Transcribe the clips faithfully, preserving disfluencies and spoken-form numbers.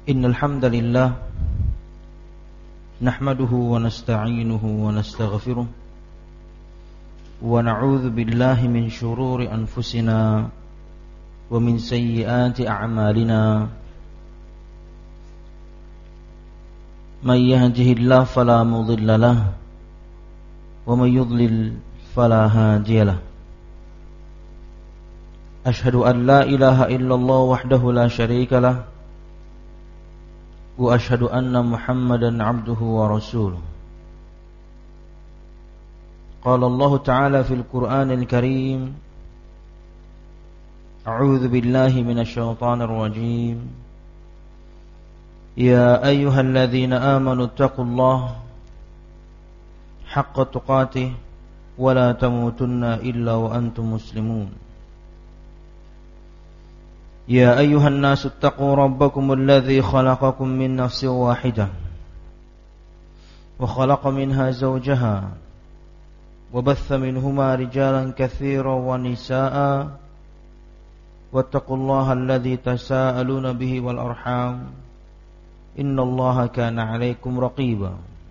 Innal hamdalillah nahmaduhu wa nasta'inuhu wa nastaghfiruh wa na'udzu billahi min shururi anfusina wa min sayyiati a'malina. May yahdihillahu fala mudilla lahu wa may yudlil fala hadiya lahu. Ashhadu an la ilaha illallah wahdahu la syarika lahu wa ashhadu anna Muhammadan abduhu wa rasuluh. Qala Allah Ta'ala fil Qur'anil Karim, A'udzu billahi minasy syaithanir rajim. Ya ayyuhalladzina amanu taqullaha haqqa tuqatih wa la tamutunna illa wa antum muslimun. يا أيها الناس اتقوا ربكم الذي خلقكم من نفس واحدة وخلق منها زوجها وبث منهما رجالا كثيرا ونساء واتقوا الله الذي تساءلون به والأرحام إن الله كان عليكم رقيبا.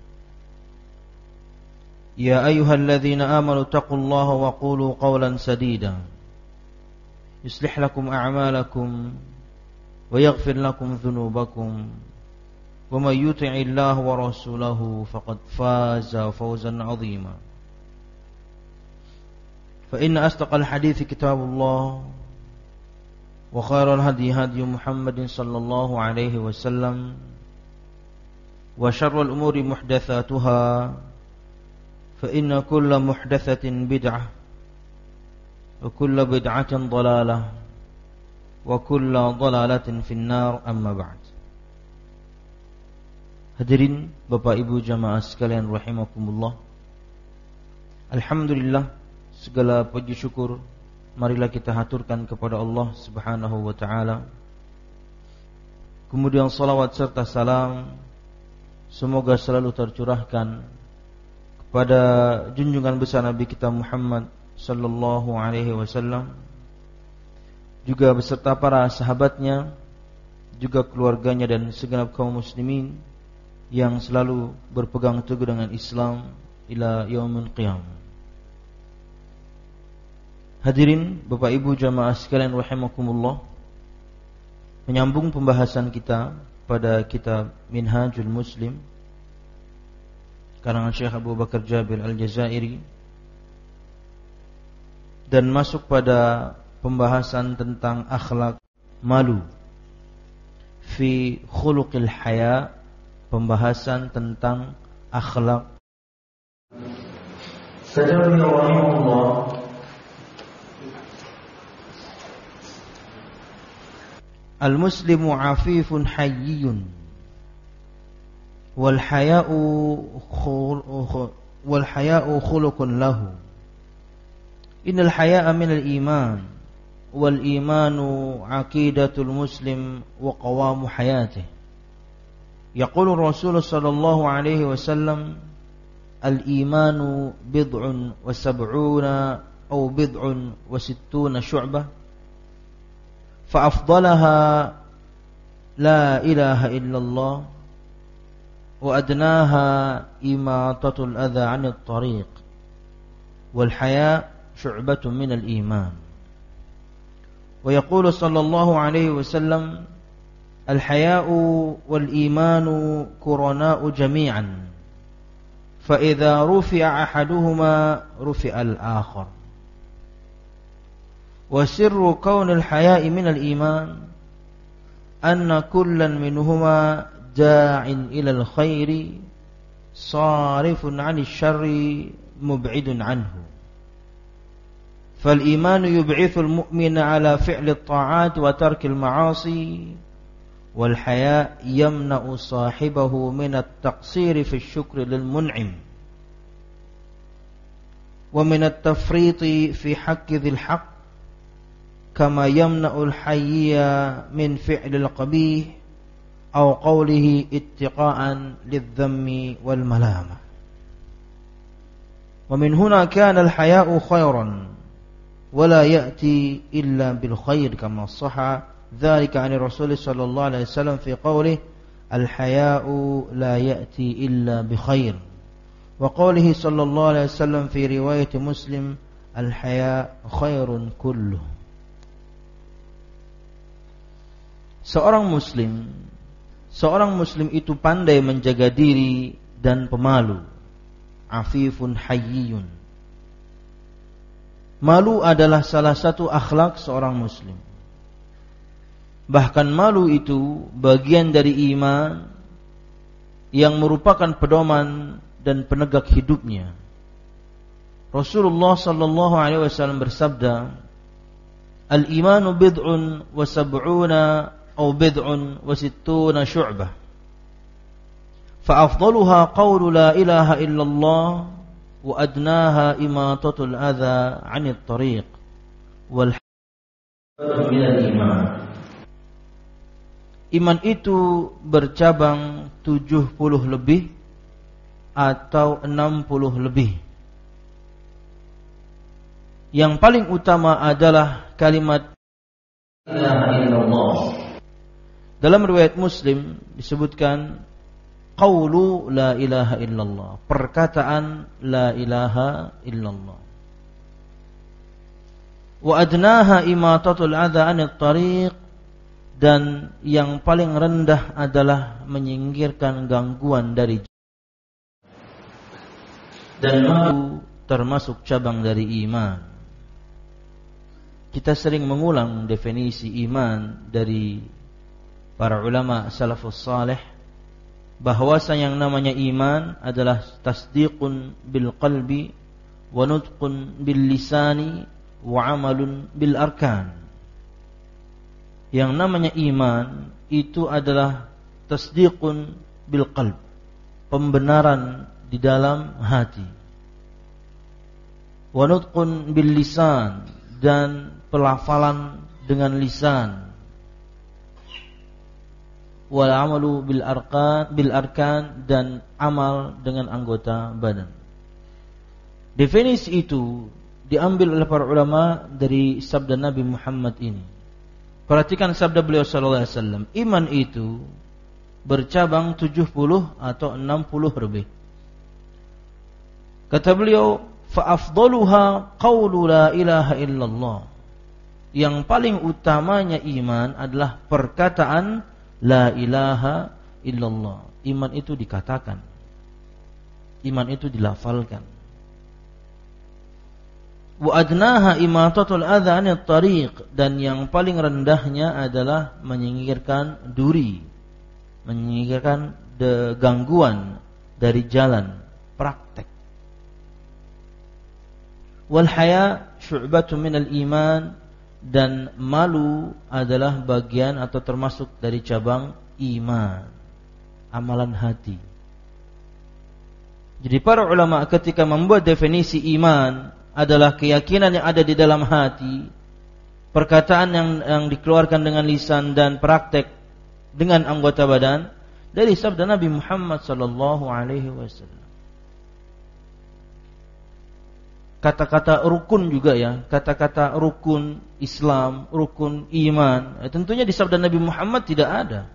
يا أيها الذين آمنوا اتقوا الله وقولوا قولا سديدا يصلح لكم أعمالكم ويغفر لكم ذنوبكم ومن يطع الله ورسوله فقد فاز فوزا عظيما. فإن أصدق الحديث كتاب الله وخير الهدي هدي محمد صلى الله عليه وسلم وشر الأمور محدثاتها فإن كل محدثة بدعة وكل بدعة ضلالة وكل ضلالة في النار. Amma ba'd. Hadirin Bapak Ibu jamaah sekalian rahimakumullah. Alhamdulillah, segala puji syukur marilah kita haturkan kepada Allah Subhanahu wa taala. Kemudian salawat serta salam semoga selalu tercurahkan kepada junjungan besar Nabi kita Muhammad sallallahu alaihi wasallam, juga beserta para sahabatnya, juga keluarganya dan segenap kaum muslimin yang selalu berpegang teguh dengan Islam ila yaumil qiyamah. Hadirin Bapak Ibu jamaah sekalian rahimakumullah, menyambung pembahasan kita pada kitab Minhajul Muslim karangan Syekh Abu Bakar Jabir Al-Jazairi, dan masuk pada pembahasan tentang akhlak malu fi khuluqil haya, pembahasan tentang akhlak. Sadaqallahu rahimahullah. Al-muslimu afifun hayyun wal haya'u wal haya'u khuluqun lahu. Innal haya'a minal iman wal imanu aqidatul muslim wa qawamu hayatih. Yaqulu Rasul sallallahu alaihi wasallam, al imanu bid'un wa sab'una aw bid'un wa sittuna syu'bah, fa afdalaha la ilaha illallah wa adnaha imatatul adha 'anil tariq wal haya' شعبة من الإيمان. ويقول صلى الله عليه وسلم الحياء والإيمان قرناء جميعا فإذا رفع أحدهما رفع الآخر. وسر كون الحياء من الإيمان أن كلا منهما داع إلى الخير صارف عن الشر مبعد عنه. فالإيمان يبعث المؤمن على فعل الطاعات وترك المعاصي، والحياء يمنع صاحبه من التقصير في الشكر للمنعم ومن التفريط في حق ذي الحق، كما يمنع الحي من فعل القبيح أو قوله اتقاء للذم والملامة. ومن هنا كان الحياء خيرا ولا يأتي إلا بالخير كما صح dzalika 'ani Rasul sallallahu alaihi wasallam fi qawlihi al-haya'u la ya'ti illa bi khair. Wa qawlihi sallallahu alaihi wasallam fi riwayat Muslim al-haya' khairun kulluh. Seorang muslim seorang muslim itu pandai menjaga diri dan pemalu. Afifun hayyun. Malu adalah salah satu akhlak seorang muslim. Bahkan malu itu bagian dari iman yang merupakan pedoman dan penegak hidupnya. Rasulullah sallallahu alaihi wasallam bersabda, "Al-imanu bid'un wa sab'una aw bid'un wa sittuna syu'bah. Fa afdaluha qawlu la ilaha illallah wa adnaha imatatul adza 'anil tariq wal minal iman." Iman itu bercabang tujuh puluh lebih atau enam puluh lebih. Yang paling utama adalah kalimat la ilaha illallah. Dalam riwayat Muslim disebutkan qaulu la ilaha illallah, perkataan la ilaha illallah. Wa adnaha imatatul adza 'anil tariq, dan yang paling rendah adalah menyingkirkan gangguan dari jalan. Dan malu termasuk cabang dari iman. Kita sering mengulang definisi iman dari para ulama salafus salih, bahwasanya yang namanya iman adalah tasdiqun bil qalbi wa nutqun bil lisani wa amalun bil arkan. Yang namanya iman itu adalah tasdiqun bil qalb, pembenaran di dalam hati. Wa nutqun bil lisan, dan pelafalan dengan lisan. Wal amalu bil arkan bil arkan, dan amal dengan anggota badan. Definisi itu diambil oleh para ulama dari sabda Nabi Muhammad ini. Perhatikan sabda beliau sallallahu alaihi wasallam, iman itu bercabang tujuh puluh atau enam puluh lebih. Kata beliau, fa afdaluha qaulu la ilaha illallah. Yang paling utamanya iman adalah perkataan la ilaha illallah. Iman itu dikatakan, iman itu dilafalkan. Wa adnaha imatatul adza 'anil tariq, dan yang paling rendahnya adalah menyingkirkan duri, menyingkirkan de gangguan dari jalan, praktek. Wal haya syu'batun minal iman, dan malu adalah bagian atau termasuk dari cabang iman, amalan hati. Jadi para ulama ketika membuat definisi iman adalah keyakinan yang ada di dalam hati, perkataan yang, yang dikeluarkan dengan lisan, dan praktek dengan anggota badan, dari sabda Nabi Muhammad sallallahu alaihi wasallam. Kata-kata rukun juga ya, kata-kata rukun Islam, rukun iman, eh, tentunya di sabda Nabi Muhammad tidak ada.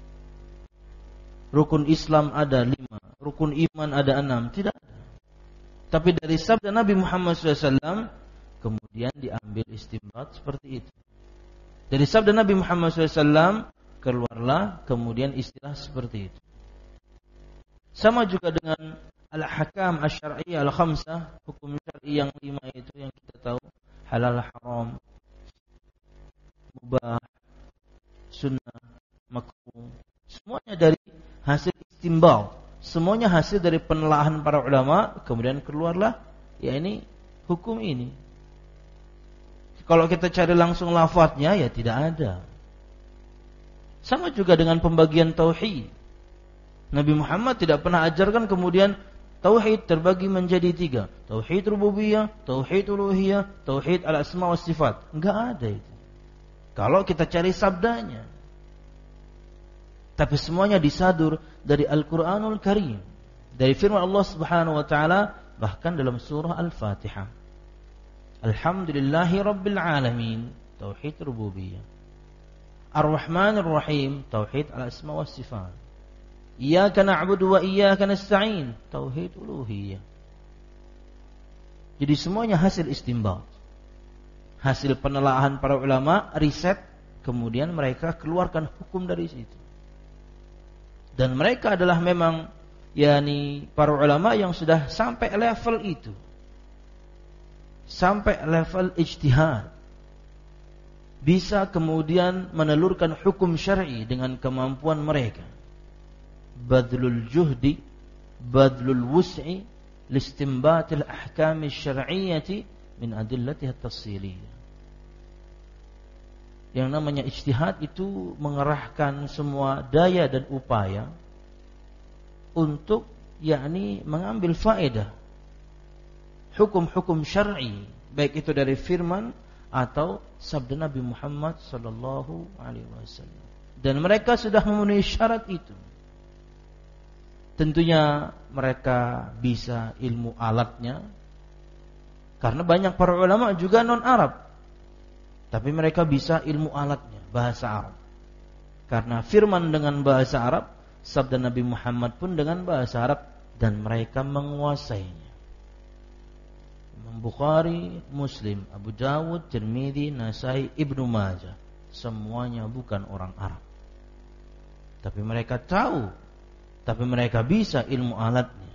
Rukun Islam ada lima, rukun iman ada enam, tidak ada. Tapi dari sabda Nabi Muhammad shallallahu alaihi wasallam kemudian diambil istinbat seperti itu. Dari sabda Nabi Muhammad shallallahu alaihi wasallam keluarlah kemudian istilah seperti itu. Sama juga dengan al-ahkam asy-syar'iyyah al-khamsah, hukum syar'i yang lima itu yang kita tahu, halal, haram, mubah, sunnah, makruh, semuanya dari hasil istinbat. Semuanya hasil dari penelaahan para ulama, kemudian keluarlah ya ini hukum ini. Kalau kita cari langsung lafadznya ya tidak ada. Sama juga dengan pembagian tauhid. Nabi Muhammad tidak pernah ajarkan kemudian tauhid terbagi menjadi tiga, tauhid rububiyah, tauhid uluhiyah, tauhid al-asma wa sifat. Enggak ada itu kalau kita cari sabdanya. Tapi semuanya disadur dari Al-Quranul Karim, dari firman Allah Subhanahu wa taala, bahkan dalam surah Al-Fatihah. Alhamdulillahi Rabbil Alamin, tauhid rububiyah. Ar-Rahmanir Rahim, tauhid al-asma was sifat. Iyyaka na'budu wa iyyaka nasta'in, tauhid uluhiyah. Jadi semuanya hasil istinbat, hasil penelaahan para ulama, riset, kemudian mereka keluarkan hukum dari situ. Dan mereka adalah memang yakni para ulama yang sudah sampai level itu, sampai level ijtihad, bisa kemudian menelurkan hukum syar'i dengan kemampuan mereka. Badlul juhdi, badlul wus'i, listinbatil ahkam syar'iyyati min adillatiha at-tafsiliyah. Yang namanya ijtihad itu mengerahkan semua daya dan upaya untuk yakni mengambil faedah hukum-hukum syar'i, baik itu dari firman atau sabda Nabi Muhammad sallallahu alaihi wasallam. Dan mereka sudah memenuhi syarat itu. Tentunya mereka bisa ilmu alatnya, karena banyak para ulama juga non Arab, tapi mereka bisa ilmu alatnya, bahasa Arab. Karena firman dengan bahasa Arab, sabda Nabi Muhammad pun dengan bahasa Arab, dan mereka menguasainya. Imam Bukhari, Muslim, Abu Dawud, Tirmidzi, Nasai, Ibnu Majah, semuanya bukan orang Arab, tapi mereka tahu, tapi mereka bisa ilmu alatnya.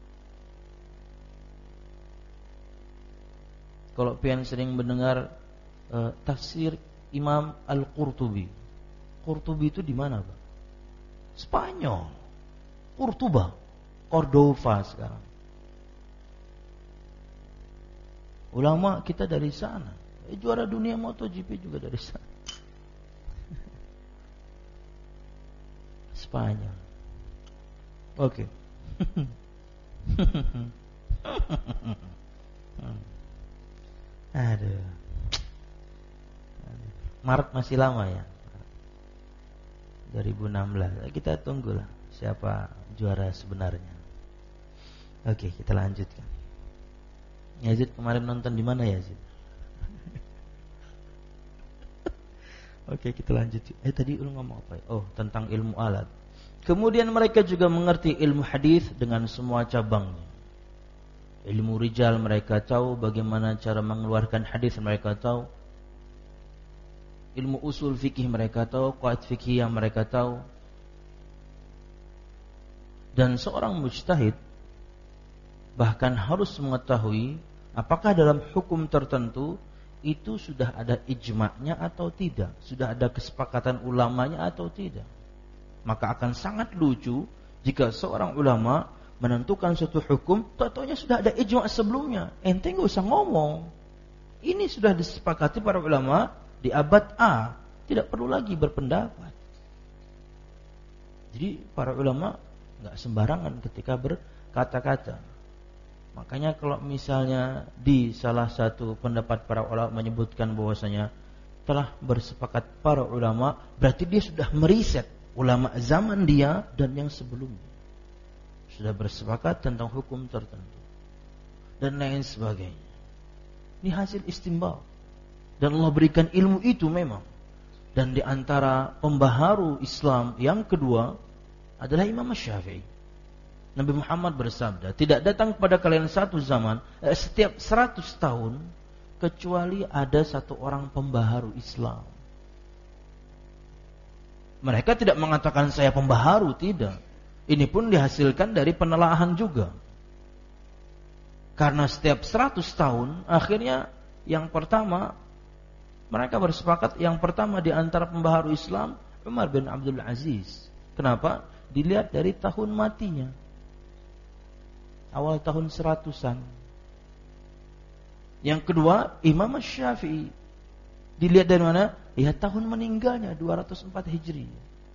Kalau pian sering mendengar uh, tafsir Imam Al-Qurtubi, Qurtubi itu di mana, Pak? Spanyol, Kurtuba, Cordova sekarang. Ulama kita dari sana, eh, juara dunia MotoGP juga dari sana. Spanyol. Oke. Okay. Aduh. Maret masih lama ya, dua ribu enam belas. Kita tunggulah siapa juara sebenarnya. Oke, kita lanjutkan. Yazid kemarin nonton di mana, Yazid? Oke, kita lanjut. Eh tadi lu ngomong apa ya? Oh, tentang ilmu alat. Kemudian mereka juga mengerti ilmu hadis dengan semua cabangnya. Ilmu rijal mereka tahu, bagaimana cara mengeluarkan hadis mereka tahu. Ilmu usul fikih mereka tahu, qawaid fikih yang mereka tahu. Dan seorang mujtahid bahkan harus mengetahui apakah dalam hukum tertentu itu sudah ada ijma'nya atau tidak, sudah ada kesepakatan ulamanya atau tidak. Maka akan sangat lucu jika seorang ulama menentukan suatu hukum, tahu-tahunya sudah ada ijma' sebelumnya. Ente enggak usah ngomong. Ini sudah disepakati para ulama di abad A, tidak perlu lagi berpendapat. Jadi para ulama enggak sembarangan ketika berkata-kata. Makanya kalau misalnya di salah satu pendapat para ulama menyebutkan bahwasanya telah bersepakat para ulama, berarti dia sudah meriset ulama zaman dia dan yang sebelumnya, sudah bersepakat tentang hukum tertentu dan lain sebagainya. Ini hasil istinbat, dan Allah berikan ilmu itu memang. Dan di antara pembaharu Islam yang kedua adalah Imam Syafi'i. Nabi Muhammad bersabda, tidak datang kepada kalian satu zaman eh, setiap seratus tahun kecuali ada satu orang pembaharu Islam. Mereka tidak mengatakan saya pembaharu, tidak. Ini pun dihasilkan dari penelaahan juga. Karena setiap seratus tahun, akhirnya yang pertama, mereka bersepakat yang pertama di antara pembaharu Islam, Umar bin Abdul Aziz. Kenapa? Dilihat dari tahun matinya. Awal tahun seratusan. Yang kedua, Imam Syafi'i. Dilihat dari mana? Lihat tahun meninggalnya, dua ratus empat Hijri.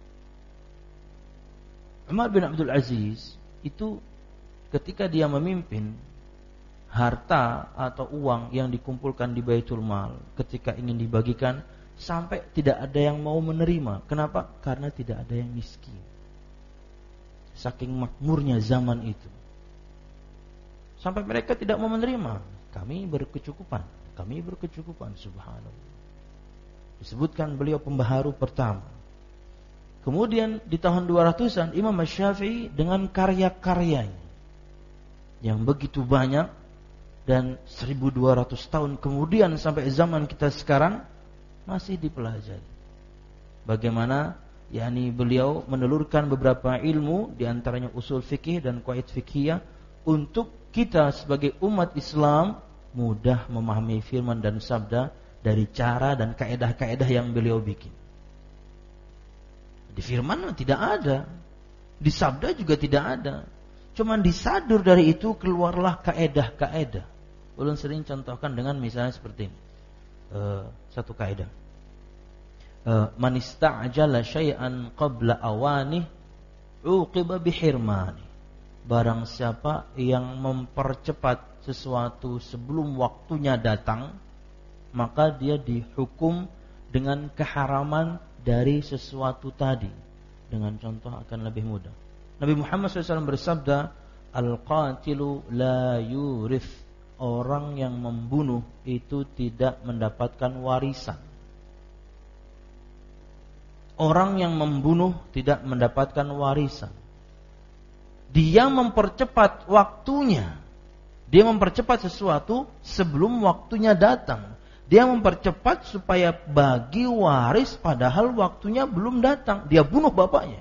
Umar bin Abdul Aziz itu ketika dia memimpin, harta atau uang yang dikumpulkan di Baitul Mal ketika ingin dibagikan, sampai tidak ada yang mau menerima. Kenapa? Karena tidak ada yang miskin. Saking makmurnya zaman itu, sampai mereka tidak mau menerima. Kami berkecukupan, kami berkecukupan, subhanallah. Disebutkan beliau pembaharu pertama. Kemudian di tahun dua ratusan Imam Asy-Syafi'i dengan karya-karyanya yang begitu banyak, dan seribu dua ratus tahun kemudian sampai zaman kita sekarang masih dipelajari. Bagaimana yakni beliau menelurkan beberapa ilmu, di antaranya usul fikih dan qawaid fikhiyah, untuk kita sebagai umat Islam mudah memahami firman dan sabda dari cara dan kaedah-kaedah yang beliau bikin. Di firman tidak ada, di sabda juga tidak ada. Cuman disadur dari itu keluarlah kaedah-kaedah. Ulun sering contohkan dengan misalnya seperti ini. Uh, satu kaedah. Uh, Man ista'jala syai'an qabla awani uqiba bihirmani. Barang siapa yang mempercepat sesuatu sebelum waktunya datang, maka dia dihukum dengan keharaman dari sesuatu tadi. Dengan contoh akan lebih mudah. Nabi Muhammad shallallahu alaihi wasallam bersabda, Al-qatilu la yurith. Orang yang membunuh itu tidak mendapatkan warisan. Orang yang membunuh tidak mendapatkan warisan. Dia mempercepat waktunya. Dia mempercepat sesuatu sebelum waktunya datang. Dia mempercepat supaya bagi waris padahal waktunya belum datang. Dia bunuh bapaknya.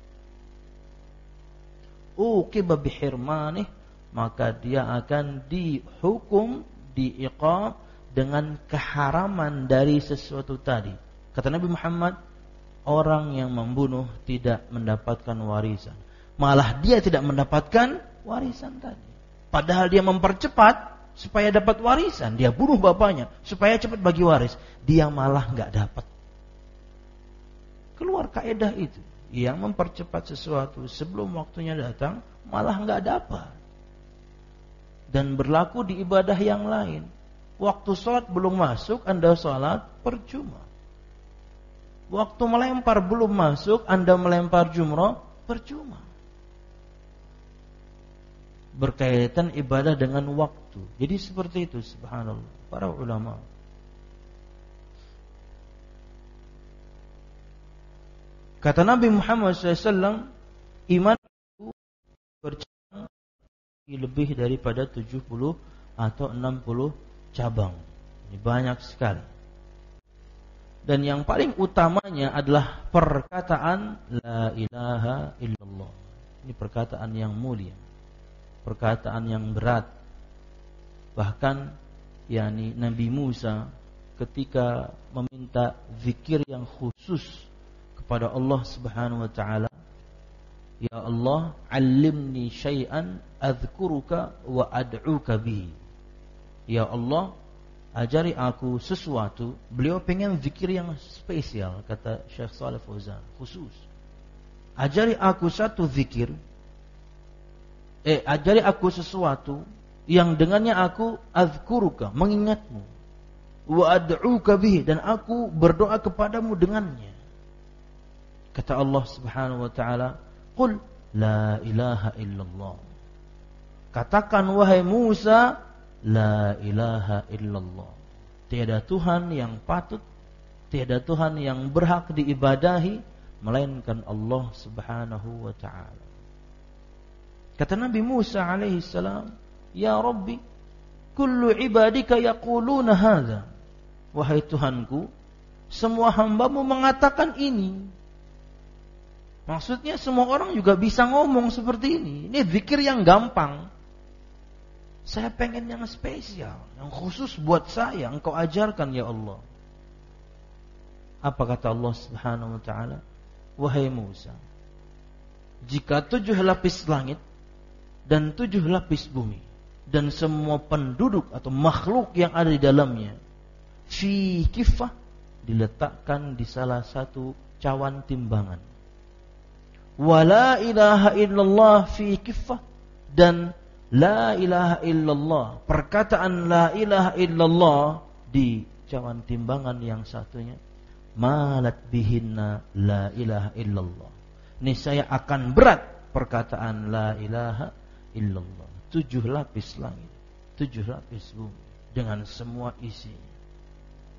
Uqiba bihirmanih, maka dia akan dihukum, diiqab dengan keharaman dari sesuatu tadi. Kata Nabi Muhammad, orang yang membunuh tidak mendapatkan warisan. Malah dia tidak mendapatkan warisan tadi. Padahal dia mempercepat supaya dapat warisan. Dia bunuh bapaknya supaya cepat bagi waris. Dia malah enggak dapat. Keluar kaedah itu. Yang mempercepat sesuatu sebelum waktunya datang malah enggak dapat. Dan berlaku di ibadah yang lain. Waktu sholat belum masuk, Anda sholat percuma. Waktu melempar belum masuk, Anda melempar jumrah percuma. Berkaitan ibadah dengan waktu. Jadi seperti itu, subhanallah, para ulama. Kata Nabi Muhammad shallallahu alaihi wasallam, iman itu bercabang lebih daripada tujuh puluh atau enam puluh cabang. Ini banyak sekali. Dan yang paling utamanya adalah perkataan la ilaha illallah. Ini perkataan yang mulia, perkataan yang berat. Bahkan yakni Nabi Musa ketika meminta zikir yang khusus kepada Allah Subhanahu wa taala, ya Allah, allimni syai'an adzkuruka wa ad'uka bihi. Ya Allah, ajari aku sesuatu. Beliau pengen zikir yang spesial, kata Syekh Shalih Fauzan, khusus. Ajari aku satu zikir. Eh, ajari aku sesuatu yang dengannya aku adzkuruka, mengingatmu. Wa ad'uka bihi, dan aku berdoa kepadamu dengannya. Kata Allah Subhanahu wa taala, qul la ilaha illallah. Katakan wahai Musa, la ilaha illallah. Tiada Tuhan yang patut, tiada Tuhan yang berhak diibadahi melainkan Allah Subhanahu wa taala. Kata Nabi Musa alaihi salam, ya Rabbi, kullu ibadika yaquluna hadza. Wahai Tuhanku, semua hambamu mengatakan ini. Maksudnya semua orang juga bisa ngomong seperti ini. Ini zikir yang gampang. Saya pengen yang spesial, yang khusus buat saya. Engkau ajarkan ya Allah. Apa kata Allah Subhanahu wa taala? Wahai Musa, jika tujuh lapis langit dan tujuh lapis bumi dan semua penduduk atau makhluk yang ada di dalamnya fi kifah, diletakkan di salah satu cawan timbangan. Wala ilaha illallah fi kifah, dan la ilaha illallah, perkataan la ilaha illallah di cawan timbangan yang satunya, malat bihinna la ilaha illallah. Niscaya akan berat perkataan la ilaha illallah. Tujuh lapis langit, tujuh lapis bumi dengan semua isinya.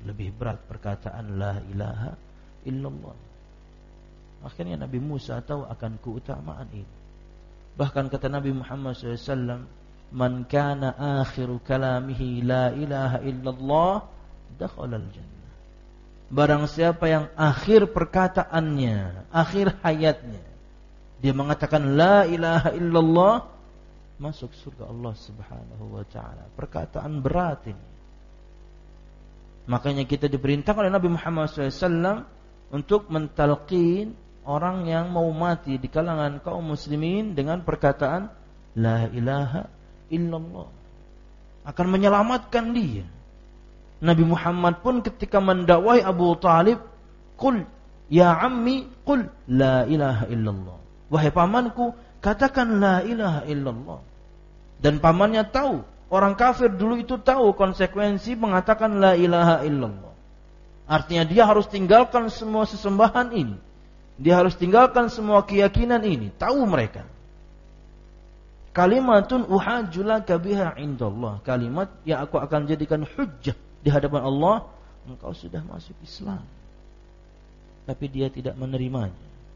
lebih berat perkataan la ilaha illallah. Akhirnya Nabi Musa tahu akan keutamaan ini. Bahkan kata Nabi Muhammad shallallahu alaihi wasallam, man kana akhiru kalamihi la ilaha illallah dakhalal jannah. Barang siapa yang akhir perkataannya, akhir hayatnya, dia mengatakan la ilaha illallah, masuk surga Allah Subhanahu wa taala. Perkataan berat ini. Makanya kita diperintahkan oleh Nabi Muhammad shallallahu alaihi wasallam untuk mentalqin orang yang mau mati di kalangan kaum muslimin dengan perkataan la ilaha illallah, akan menyelamatkan dia. Nabi Muhammad pun ketika mendakwai Abu Talib, qul ya ammi qul la ilaha illallah, wahai pamanku katakan la ilaha illallah. Dan pamannya tahu, orang kafir dulu itu tahu konsekuensi mengatakan la ilaha illallah. Artinya dia harus tinggalkan semua sesembahan ini, dia harus tinggalkan semua keyakinan ini. Tahu mereka, kalimatun uhajjulaka biha indallah, kalimat yang aku akan jadikan hujjah di hadapan Allah, engkau sudah masuk Islam. Tapi dia tidak menerimanya.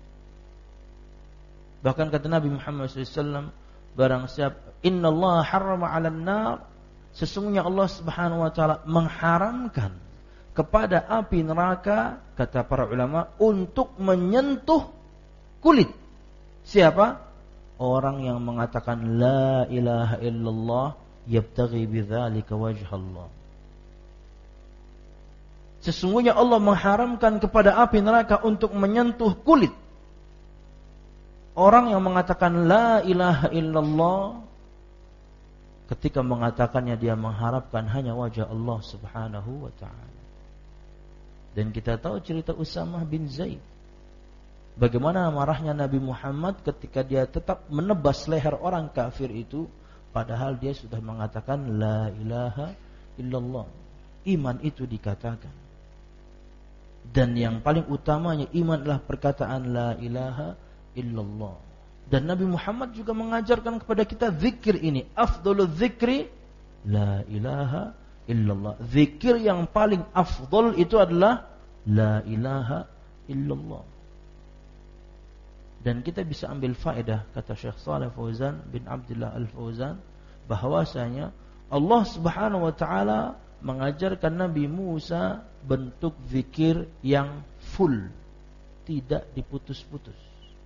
Bahkan kata Nabi Muhammad shallallahu alaihi wasallam, barang siapa innallaha harrama 'alan nar, sesungguhnya Allah Subhanahu wa taala mengharamkan kepada api neraka, kata para ulama, untuk menyentuh kulit. Siapa? Orang yang mengatakan la ilaha illallah yabtaghi bidzalika wajhallah. Sesungguhnya Allah mengharamkan kepada api neraka untuk menyentuh kulit orang yang mengatakan la ilaha illallah. Ketika mengatakannya dia mengharapkan hanya wajah Allah Subhanahu wa ta'ala. Dan kita tahu cerita Usamah bin Zaid, bagaimana marahnya Nabi Muhammad ketika dia tetap menebas leher orang kafir itu, padahal dia sudah mengatakan la ilaha illallah. Iman itu dikatakan. Dan yang paling utamanya iman adalah perkataan la ilaha illallah. Dan Nabi Muhammad juga mengajarkan kepada kita zikir ini. Afdhalul zikri la ilaha illallah. Zikir yang paling afdal itu adalah la ilaha illallah. Dan kita bisa ambil faedah, kata Syekh Shalih Fauzan bin Abdullah Al-Fauzan, bahwasanya Allah Subhanahu wa taala mengajarkan Nabi Musa bentuk zikir yang full, tidak diputus-putus.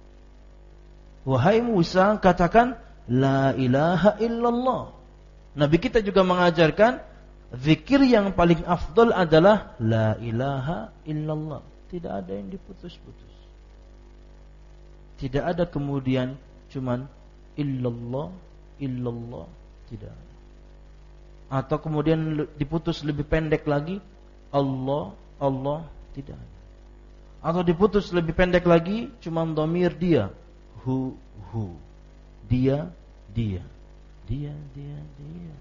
Wahai Musa, katakan la ilaha illallah. Nabi kita juga mengajarkan zikir yang paling afdal adalah la ilaha illallah. Tidak ada yang diputus-putus. Tidak ada kemudian cuman illallah, illallah, tidak. Atau kemudian diputus lebih pendek lagi Allah, Allah, tidak. Atau diputus lebih pendek lagi cuman dhamir dia, hu, hu, dia, dia, dia, dia, dia.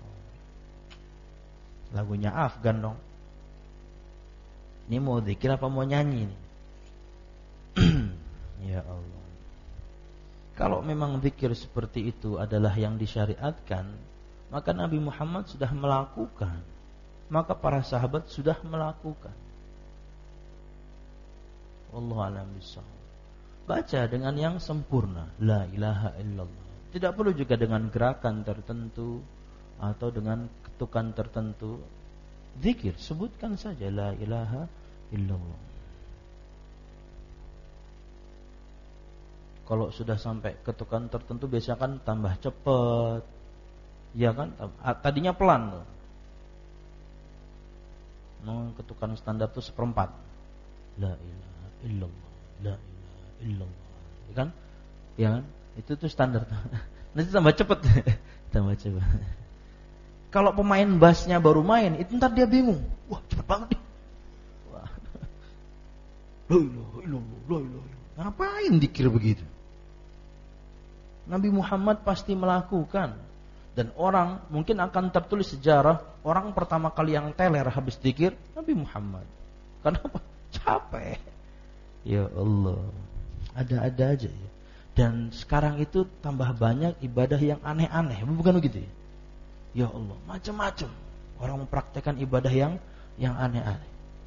Lagunya Afgan dong. Ini mau zikir apa mau nyanyi nih? Ya Allah. Kalau memang zikir seperti itu adalah yang disyariatkan, maka Nabi Muhammad sudah melakukan, maka para sahabat sudah melakukan. Wallahu a'lam bishawab. Baca dengan yang sempurna, la ilaha illallah. Tidak perlu juga dengan gerakan tertentu atau dengan ketukan tertentu. Zikir, sebutkan saja la ilaha illallah. Kalau sudah sampai ketukan tertentu biasanya kan tambah cepat. Ya kan? Tadinya pelan loh. No, ketukan standar itu seperempat. La ilaha illallah, la ilaha illallah. Ya kan? Ya kan? Itu tuh standar. Nanti tambah cepat. Tambah cepat. Kalau pemain bassnya baru main, itu ntar dia bingung. Wah, cepat banget nih. Wah. La ilaha illallah, la ilaha illallah. Ngapain dikir begitu? Nabi Muhammad pasti melakukan. Dan orang mungkin akan tertulis sejarah, orang pertama kali yang teler habis dikir Nabi Muhammad. Kenapa? Capek. Ya Allah, ada-ada aja ya. Dan sekarang itu tambah banyak ibadah yang aneh-aneh, bukan begitu ya? Ya Allah, macam-macam orang mempraktekkan ibadah yang yang aneh-aneh.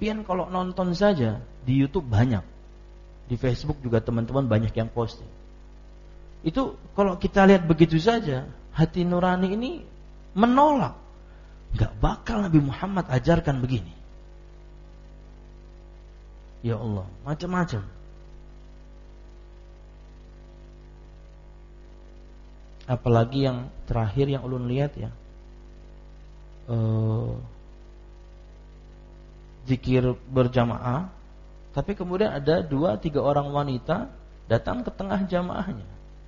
Pian kalau nonton saja di YouTube banyak, di Facebook juga teman-teman banyak yang posting. Itu kalau kita lihat begitu saja, hati nurani ini menolak. Gak bakal Nabi Muhammad ajarkan begini. Ya Allah, macam-macam. Apalagi yang terakhir yang ulun lihat ya, uh, zikir berjamaah, tapi kemudian ada dua tiga orang wanita datang ke tengah jamaahnya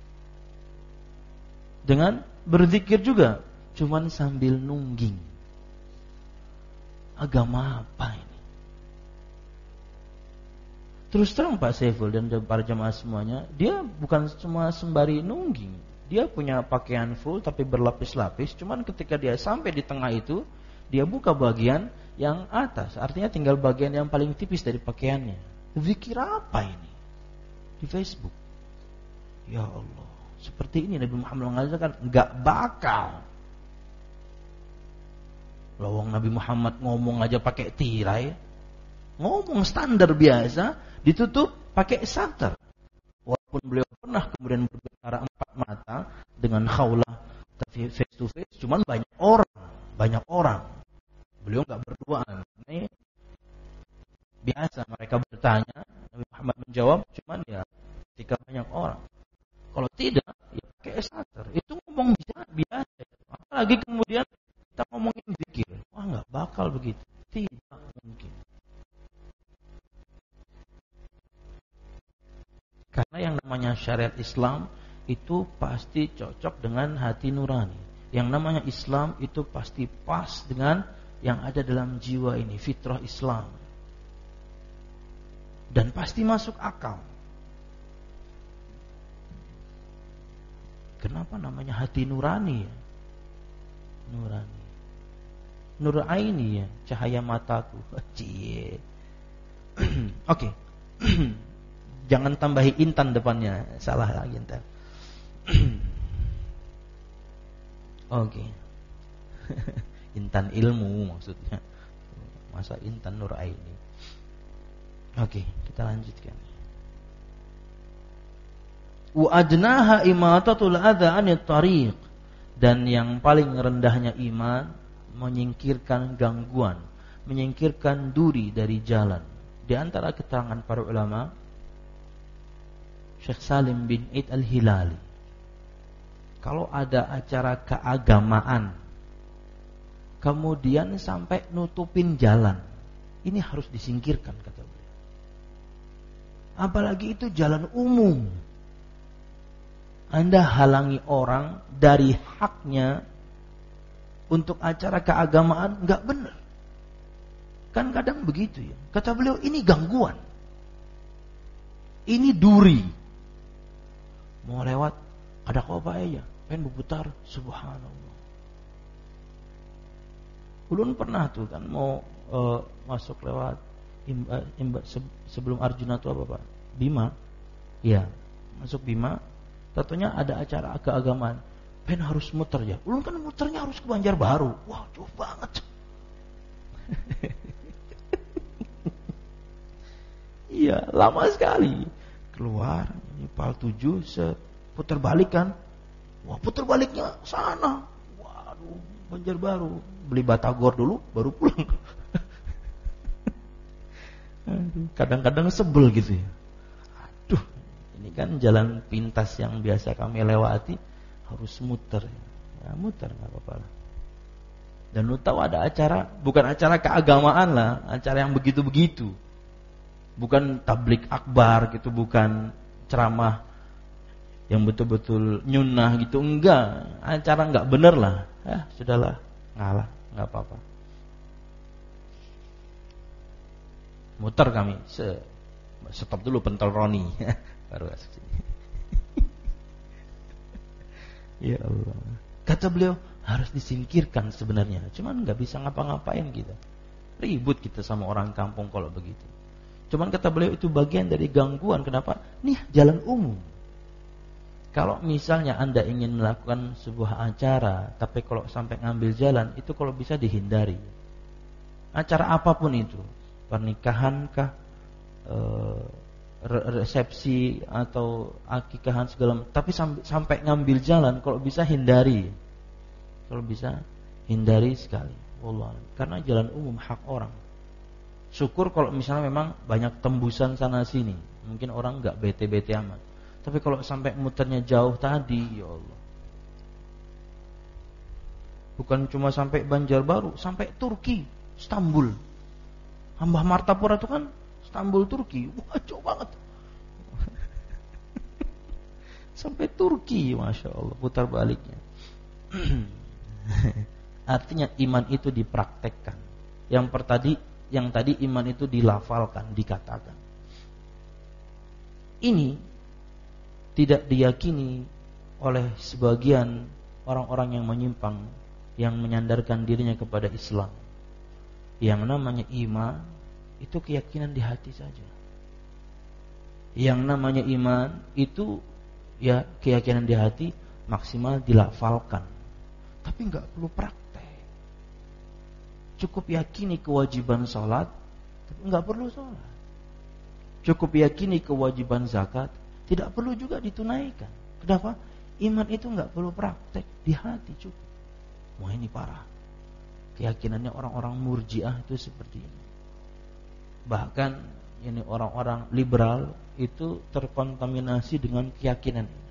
dengan berzikir juga, cuman sambil nungging. Agama apa ini? Terus terang Pak Saiful dan para jamaah semuanya, dia bukan cuma sembari nungging. Dia punya pakaian full tapi berlapis-lapis, cuman ketika dia sampai di tengah itu, dia buka bagian yang atas, artinya tinggal bagian yang paling tipis dari pakaiannya. Zikir apa ini? Di Facebook. Ya Allah, seperti ini Nabi Muhammad mengajarkan, enggak bakal. Lawang Nabi Muhammad ngomong aja pakai tirai, ngomong standar biasa, ditutup pakai satar. Walaupun beliau pernah kemudian berbicara empat mata dengan khaulah face to face, cuman banyak orang, banyak orang. Beliau enggak berduaan. Ini biasa mereka bertanya, Nabi Muhammad menjawab, cuman ya ketika banyak orang. Kalau tidak, ya pakai satar. Itu ngomong biasa. Apalagi kemudian kita ngomongin zikir. Wah, enggak bakal begitu. Tidak mungkin. Karena yang namanya syariat Islam itu pasti cocok dengan hati nurani. Yang namanya Islam itu pasti pas dengan yang ada dalam jiwa ini, fitrah Islam. Dan pasti masuk akal. Kenapa namanya hati nurani ya? Nurani. Nur aini ya, cahaya mataku. Cie. Oke. Jangan tambahi intan depannya, salah lagi ntar. Oke. Intan ilmu maksudnya. Masa intan nur aini. Oke, kita lanjutkan. Wa adnaha imatatul adza 'anit tariq. Dan yang paling rendahnya iman menyingkirkan gangguan, menyingkirkan duri dari jalan. Di antara keterangan para ulama, Syekh Salim bin Eid Al-Hilali, kalau ada acara keagamaan kemudian sampai nutupin jalan, ini harus disingkirkan kata beliau. Apalagi itu jalan umum. Anda halangi orang dari haknya untuk acara keagamaan, enggak benar. Kan kadang begitu ya. Kata beliau, ini gangguan. Ini duri. Mau lewat, ada kopa aja, pengen berputar, subhanallah. Ulun pernah tuh kan mau uh, masuk lewat imba, imba, sebelum Arjuna itu apa Pak? Bima. Iya, masuk Bima. Tentunya ada acara keagamaan. Pen harus muter ya. Ulun kan muternya harus ke Banjarbaru. Wah, jauh banget. Iya, lama sekali. Keluar, ini Pal tujuh, seputar balik kan. Wah, putar baliknya sana. Waduh, Banjarbaru. Beli batagor dulu, baru pulang. Kadang-kadang sebel gitu ya. Aduh, ini kan jalan pintas yang biasa kami lewati, harus muter. Ya, muter nggak apa-apa lah. Dan lu tahu ada acara, bukan acara keagamaan lah, acara yang begitu-begitu. Bukan tablik akbar gitu, bukan ceramah yang betul-betul nyunah gitu, enggak. Acara enggak bener lah. Ya, sudahlah, ngalah, enggak apa-apa. Muter kami, se stop dulu pentel Roni. Baru masuk sini. Ya Allah. Kata beliau, harus disingkirkan sebenarnya. Cuman enggak bisa ngapa-ngapain kita. Ribut kita sama orang kampung kalau begitu. Cuman kata beliau itu bagian dari gangguan. Kenapa? Nih jalan umum. Kalau misalnya Anda ingin melakukan sebuah acara, tapi kalau sampai ngambil jalan, itu kalau bisa dihindari. Acara apapun itu. pernikahankah, e, resepsi atau akikahan segala macam. Tapi sampai, sampai ngambil jalan, kalau bisa hindari. Kalau bisa hindari sekali. Wallah. Karena jalan umum hak orang. Syukur kalau misalnya memang banyak tembusan sana sini, mungkin orang nggak bete-bete amat. Tapi kalau sampai muternya jauh tadi, ya Allah. Bukan cuma sampai Banjarbaru, sampai Turki, Istanbul. Hambah Martapura itu kan Istanbul, Turki. Wah, jauh banget. Sampai Turki, Masya Allah, putar baliknya. Artinya iman itu dipraktekkan. Yang pertadi, yang tadi iman itu dilafalkan, dikatakan. Ini tidak diyakini oleh sebagian orang-orang yang menyimpang, yang menyandarkan dirinya kepada Islam. Yang namanya iman itu keyakinan di hati saja. Yang namanya iman itu ya keyakinan di hati, maksimal dilafalkan. Tapi enggak perlu praktek. Cukup yakini kewajiban salat, tapi enggak perlu salat. Cukup yakini kewajiban zakat, tidak perlu juga ditunaikan. Kenapa? Iman itu enggak perlu praktek, di hati cukup. Wah, ini parah. Keyakinannya orang-orang Murji'ah itu seperti ini. Bahkan ini orang-orang liberal itu terkontaminasi dengan keyakinan ini.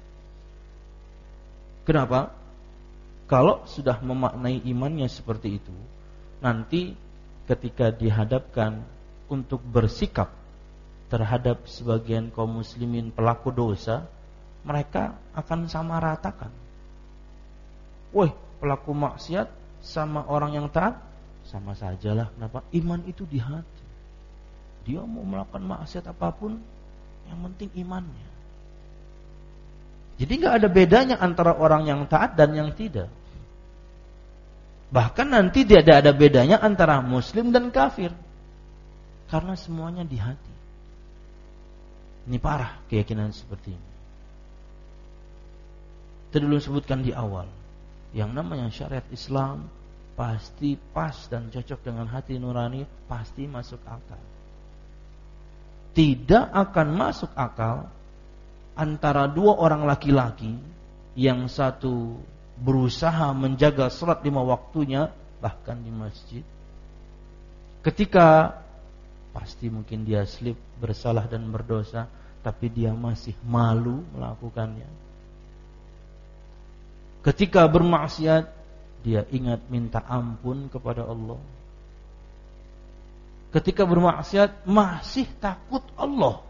Kenapa? Kalau sudah memaknai imannya seperti itu, nanti ketika dihadapkan untuk bersikap terhadap sebagian kaum muslimin pelaku dosa, mereka akan sama ratakan. Woi, pelaku maksiat sama orang yang taat sama sajalah. Kenapa? Iman itu di hati. Dia mau melakukan maksiat apapun, yang penting imannya. Jadi nggak ada bedanya antara orang yang taat dan yang tidak. Bahkan nanti tidak ada bedanya antara muslim dan kafir, karena semuanya di hati. Ini parah keyakinan seperti ini. Tadi dulu sebutkan di awal, yang namanya syariat Islam pasti pas dan cocok dengan hati nurani, pasti masuk akal. Tidak akan masuk akal antara dua orang laki-laki, yang satu berusaha menjaga salat lima waktunya bahkan di masjid, ketika pasti mungkin dia slip, bersalah dan berdosa, tapi dia masih malu melakukannya. Ketika bermaksiat, dia ingat minta ampun kepada Allah. Ketika bermaksiat, masih takut Allah.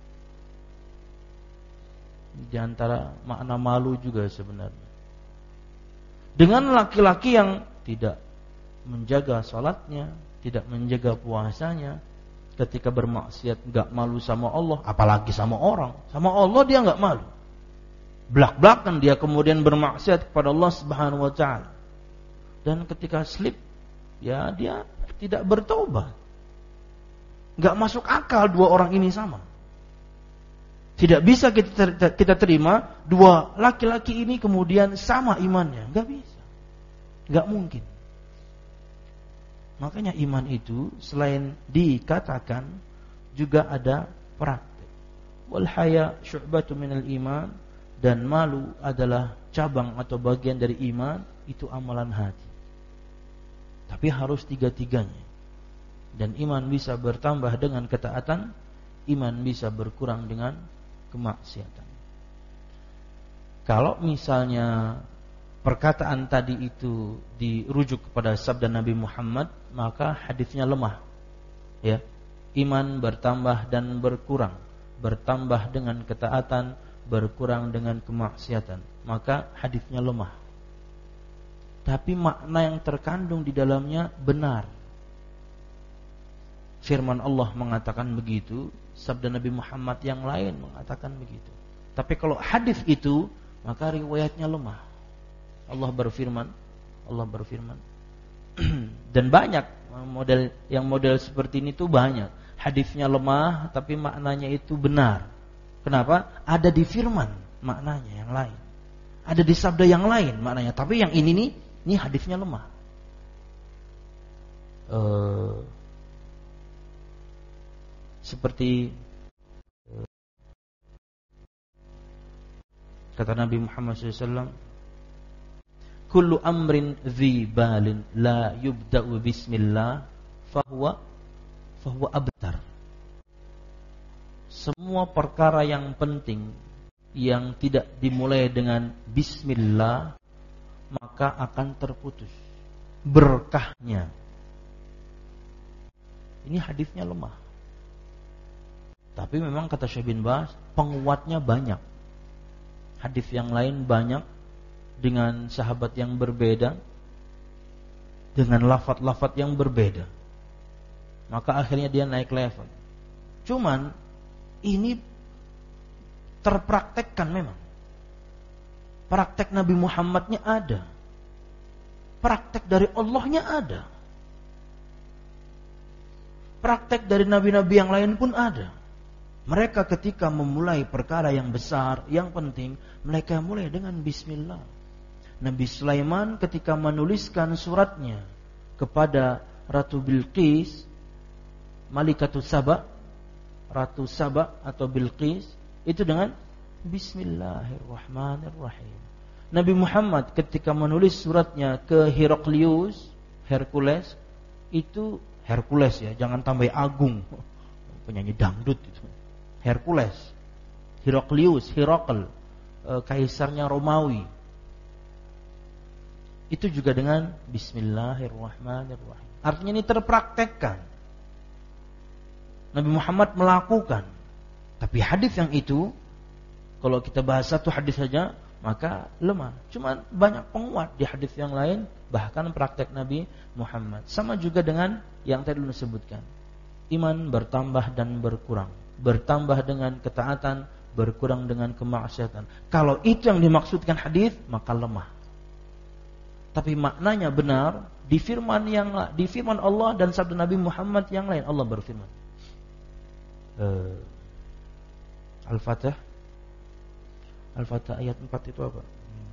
Di antara makna malu juga sebenarnya. Dengan laki-laki yang tidak menjaga salatnya, tidak menjaga puasanya, ketika bermaksiat enggak malu sama Allah, apalagi sama orang. Sama Allah dia enggak malu. Belak-belakan dia kemudian bermaksiat kepada Allah Subhanahu wa taala. Dan ketika slip, ya dia tidak bertaubat. Enggak masuk akal dua orang ini sama. Tidak bisa kita kita terima dua laki-laki ini kemudian sama imannya, enggak bisa. Enggak mungkin. Makanya iman itu selain dikatakan juga ada praktek. Wal haya syu'batun minal iman, dan malu adalah cabang atau bagian dari iman, itu amalan hati. Tapi harus tiga-tiganya. Dan iman bisa bertambah dengan ketaatan, iman bisa berkurang dengan kemaksiatan. Kalau misalnya perkataan tadi itu dirujuk kepada sabda Nabi Muhammad, maka hadisnya lemah. Ya, iman bertambah dan berkurang, bertambah dengan ketaatan, berkurang dengan kemaksiatan, maka hadisnya lemah. Tapi makna yang terkandung di dalamnya benar. Firman Allah mengatakan begitu, sabda Nabi Muhammad yang lain mengatakan begitu. Tapi kalau hadis itu, maka riwayatnya lemah. Allah berfirman, Allah berfirman. Dan banyak model yang model seperti ini tuh banyak. Hadisnya lemah tapi maknanya itu benar. Kenapa? Ada di firman maknanya yang lain. Ada di sabda yang lain maknanya. Tapi yang ini nih, ini hadisnya lemah. Uh, Seperti kata Nabi Muhammad shallallahu alaihi wasallam, kullu amrin dhi balin la yubda'u bismillah fahuwa fahuwa abtar. Semua perkara yang penting yang tidak dimulai dengan bismillah maka akan terputus berkahnya. Ini hadisnya lemah. Tapi memang kata Syekh bin Baz, penguatnya banyak. Hadis yang lain banyak dengan sahabat yang berbeda, dengan lafaz-lafaz yang berbeda. Maka akhirnya dia naik level. Cuman ini terpraktekkan memang. Praktek Nabi Muhammadnya ada. Praktek dari Allahnya ada. Praktek dari nabi-nabi yang lain pun ada. Mereka ketika memulai perkara yang besar, yang penting, mereka mulai dengan bismillah. Nabi Sulaiman ketika menuliskan suratnya kepada Ratu Bilqis, Malikatus Saba, Ratu Saba atau Bilqis, itu dengan bismillahirrahmanirrahim. Nabi Muhammad ketika menulis suratnya ke Heraklius, Hercules, itu Hercules ya, jangan tambah Agung, penyanyi dangdut itu. Hercules, Heraklius, Herakl, kaisarnya Romawi. Itu juga dengan bismillahirrahmanirrahim. Artinya ini terpraktekkan. Nabi Muhammad melakukan. Tapi hadis yang itu, kalau kita bahas satu hadis saja, maka lemah. Cuma banyak penguat di hadis yang lain, bahkan praktek Nabi Muhammad. Sama juga dengan yang tadi lu sebutkan. Iman bertambah dan berkurang. Bertambah dengan ketaatan, berkurang dengan kemaksiatan. Kalau itu yang dimaksudkan hadis, maka lemah. Tapi maknanya benar di firman yang di firman Allah dan sabda Nabi Muhammad yang lain. Allah berfirman. Uh, Al-Fatih Al-Fatih ayat empat itu apa?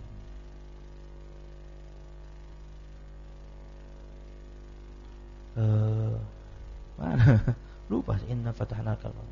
Uh, mana? Lupa. Inna fatahna kalbam.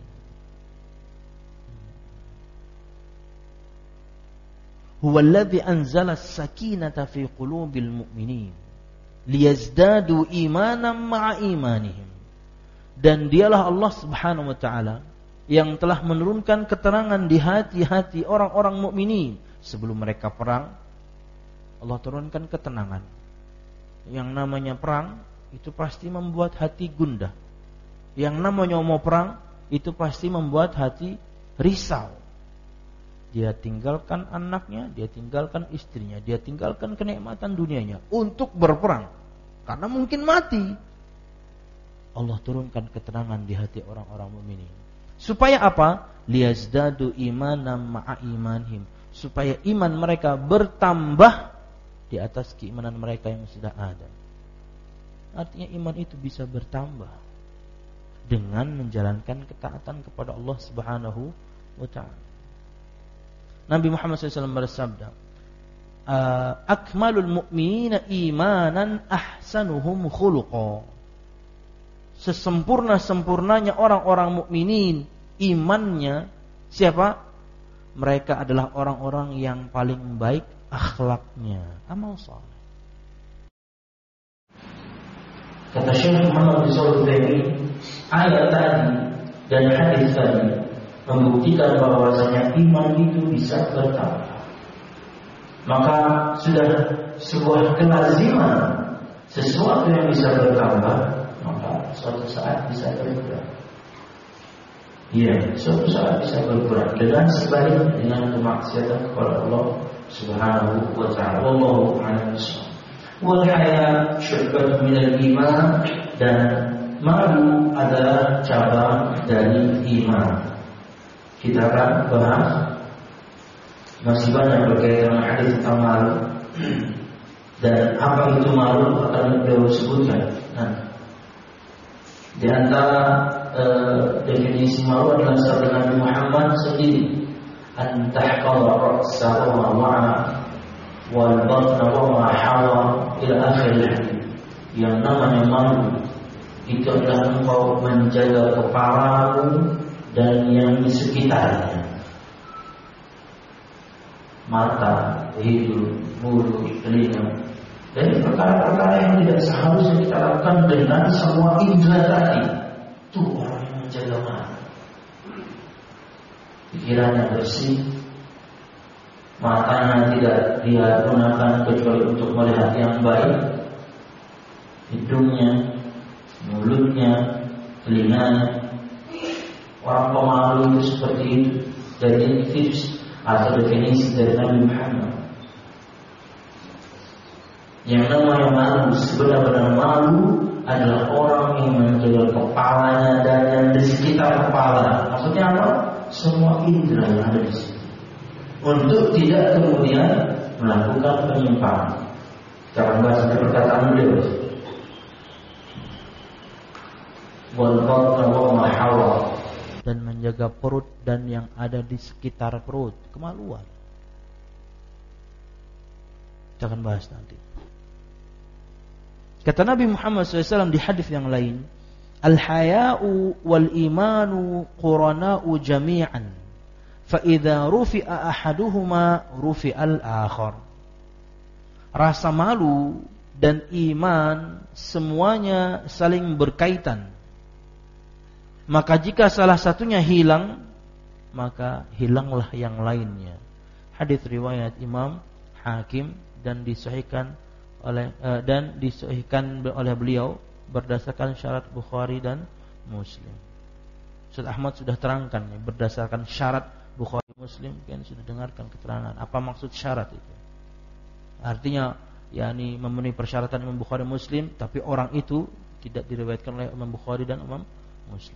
Huwa alladhi anzala as-sakinata fi qulubil mu'minin liyazdadu imanan ma'a imanihim. Dan dialah Allah Subhanahu wa taala yang telah menurunkan keterangan di hati-hati orang-orang mukminin sebelum mereka perang. Allah turunkan ketenangan. Yang namanya perang itu pasti membuat hati gundah. Yang namanya mau perang itu pasti membuat hati risau. Dia tinggalkan anaknya, dia tinggalkan istrinya, dia tinggalkan kenikmatan dunianya untuk berperang. Karena mungkin mati. Allah turunkan keterangan di hati orang-orang mukminin. Supaya apa? Liyazdadu imanan ma'a imanhim. Supaya iman mereka bertambah di atas keimanan mereka yang sudah ada. Artinya iman itu bisa bertambah dengan menjalankan ketaatan kepada Allah Subhanahu wa ta'ala. Nabi Muhammad shallallahu alaihi wasallam bersabda, akmalul mu'minina imanan ahsanuhum khuluqa. Sesempurna-sempurnanya orang-orang mukminin imannya siapa? Mereka adalah orang-orang yang paling baik akhlaknya, amal saleh. Kata Syekh Muhammad bin Shalih Al-Utsaimin, ayat tadi dan hadis tadi membuktikan bahwasanya iman itu bisa bertambah. Maka sudah sebuah kelaziman, sesuatu yang bisa bertambah, maka suatu saat bisa berkurang. Iya, suatu saat bisa berkurang. Dengan sebaliknya dengan kemaksiatan kepada Allah Subhanahu wa ta'ala. Wallahu a'lam bishawab. Wal haya syu'batun minal iman, dan malu adalah cabang dari iman. Kita akan bahas masih banyak berkaitan dengan hadis tentang malu dan apa itu malu akan beliau sebutkan. Nah, di antara uh, definisi malu adalah sabda Nabi Muhammad sendiri, an tahqara ra'sa wa ma'a wal batna wa ma hawa ila akhir hadis. Yang namanya malu itu adalah engkau menjaga kepalamu dan yang di sekitarnya. Mata, hidung, mulut, telinga, dan perkara-perkara yang tidak seharusnya kita lakukan dengan semua indera tadi. Itu orang yang menjaga mata. Pikirannya bersih, matanya tidak dia gunakan kecuali untuk melihat yang baik, hidungnya, mulutnya, telinganya. Orang pemalu itu seperti itu. Dari tips atau definisi dari Nabi Muhammad. Yang namanya malu, sebenar-benar malu adalah orang yang menjaga kepalanya dan yang di sekitar kepala. Maksudnya apa? Semua indera yang ada di situ. Untuk tidak kemudian melakukan penyimpangan. Jangan bahas dari perkataan beliau. Dan menjaga perut dan yang ada di sekitar perut. Kemaluan. Jangan bahas nanti. Kata Nabi Muhammad shallallahu alaihi wasallam di hadis yang lain, al-haya'u wal imanu qurana'u jami'an, fa idza rufi'a ahaduhuma rufi'al akhar. Rasa malu dan iman semuanya saling berkaitan. Maka jika salah satunya hilang, maka hilanglah yang lainnya. Hadis riwayat Imam Hakim dan disahihkan oleh uh, dan disahihkan oleh beliau berdasarkan syarat Bukhari dan Muslim. Ustaz Ahmad sudah terangkan ya, berdasarkan syarat Bukhari Muslim, kan sudah dengarkan keterangan apa maksud syarat itu. Artinya yakni memenuhi persyaratan Imam Bukhari Muslim, tapi orang itu tidak diriwayatkan oleh Imam Bukhari dan Imam Muslim.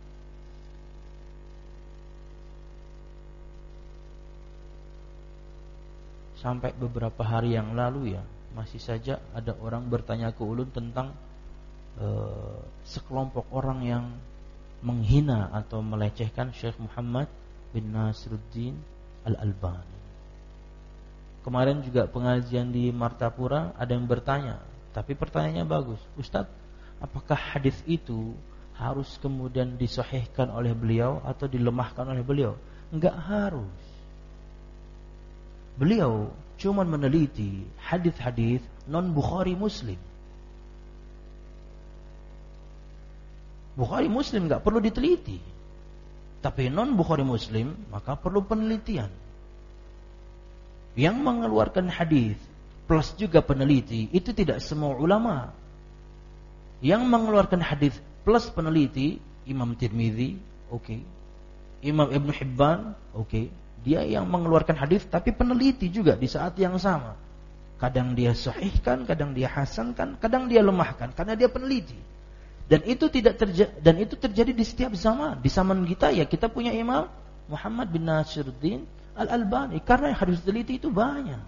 Sampai beberapa hari yang lalu ya, masih saja ada orang bertanya ke ulun tentang uh, sekelompok orang yang menghina atau melecehkan Syekh Muhammad bin Nasruddin Al-Albani. Kemarin juga pengajian di Martapura ada yang bertanya, tapi pertanyaannya bagus. Ustadz, apakah hadis itu harus kemudian disahihkan oleh beliau atau dilemahkan oleh beliau? Enggak harus. Beliau cuma meneliti hadis-hadis non Bukhari Muslim. Bukhari Muslim enggak perlu diteliti. Tapi non Bukhari Muslim maka perlu penelitian. Yang mengeluarkan hadis plus juga peneliti itu tidak semua ulama. Yang mengeluarkan hadis plus peneliti Imam Tirmidzi, oke. Okay. Imam Ibn Hibban, oke. Okay. Dia yang mengeluarkan hadis tapi peneliti juga di saat yang sama. Kadang dia sahihkan, kadang dia hasankan, kadang dia lemahkan karena dia peneliti. Dan itu tidak terjadi dan itu terjadi di setiap zaman. Di zaman kita ya kita punya Imam Muhammad bin Nasruddin Al-Albani karena hadis teliti itu banyak.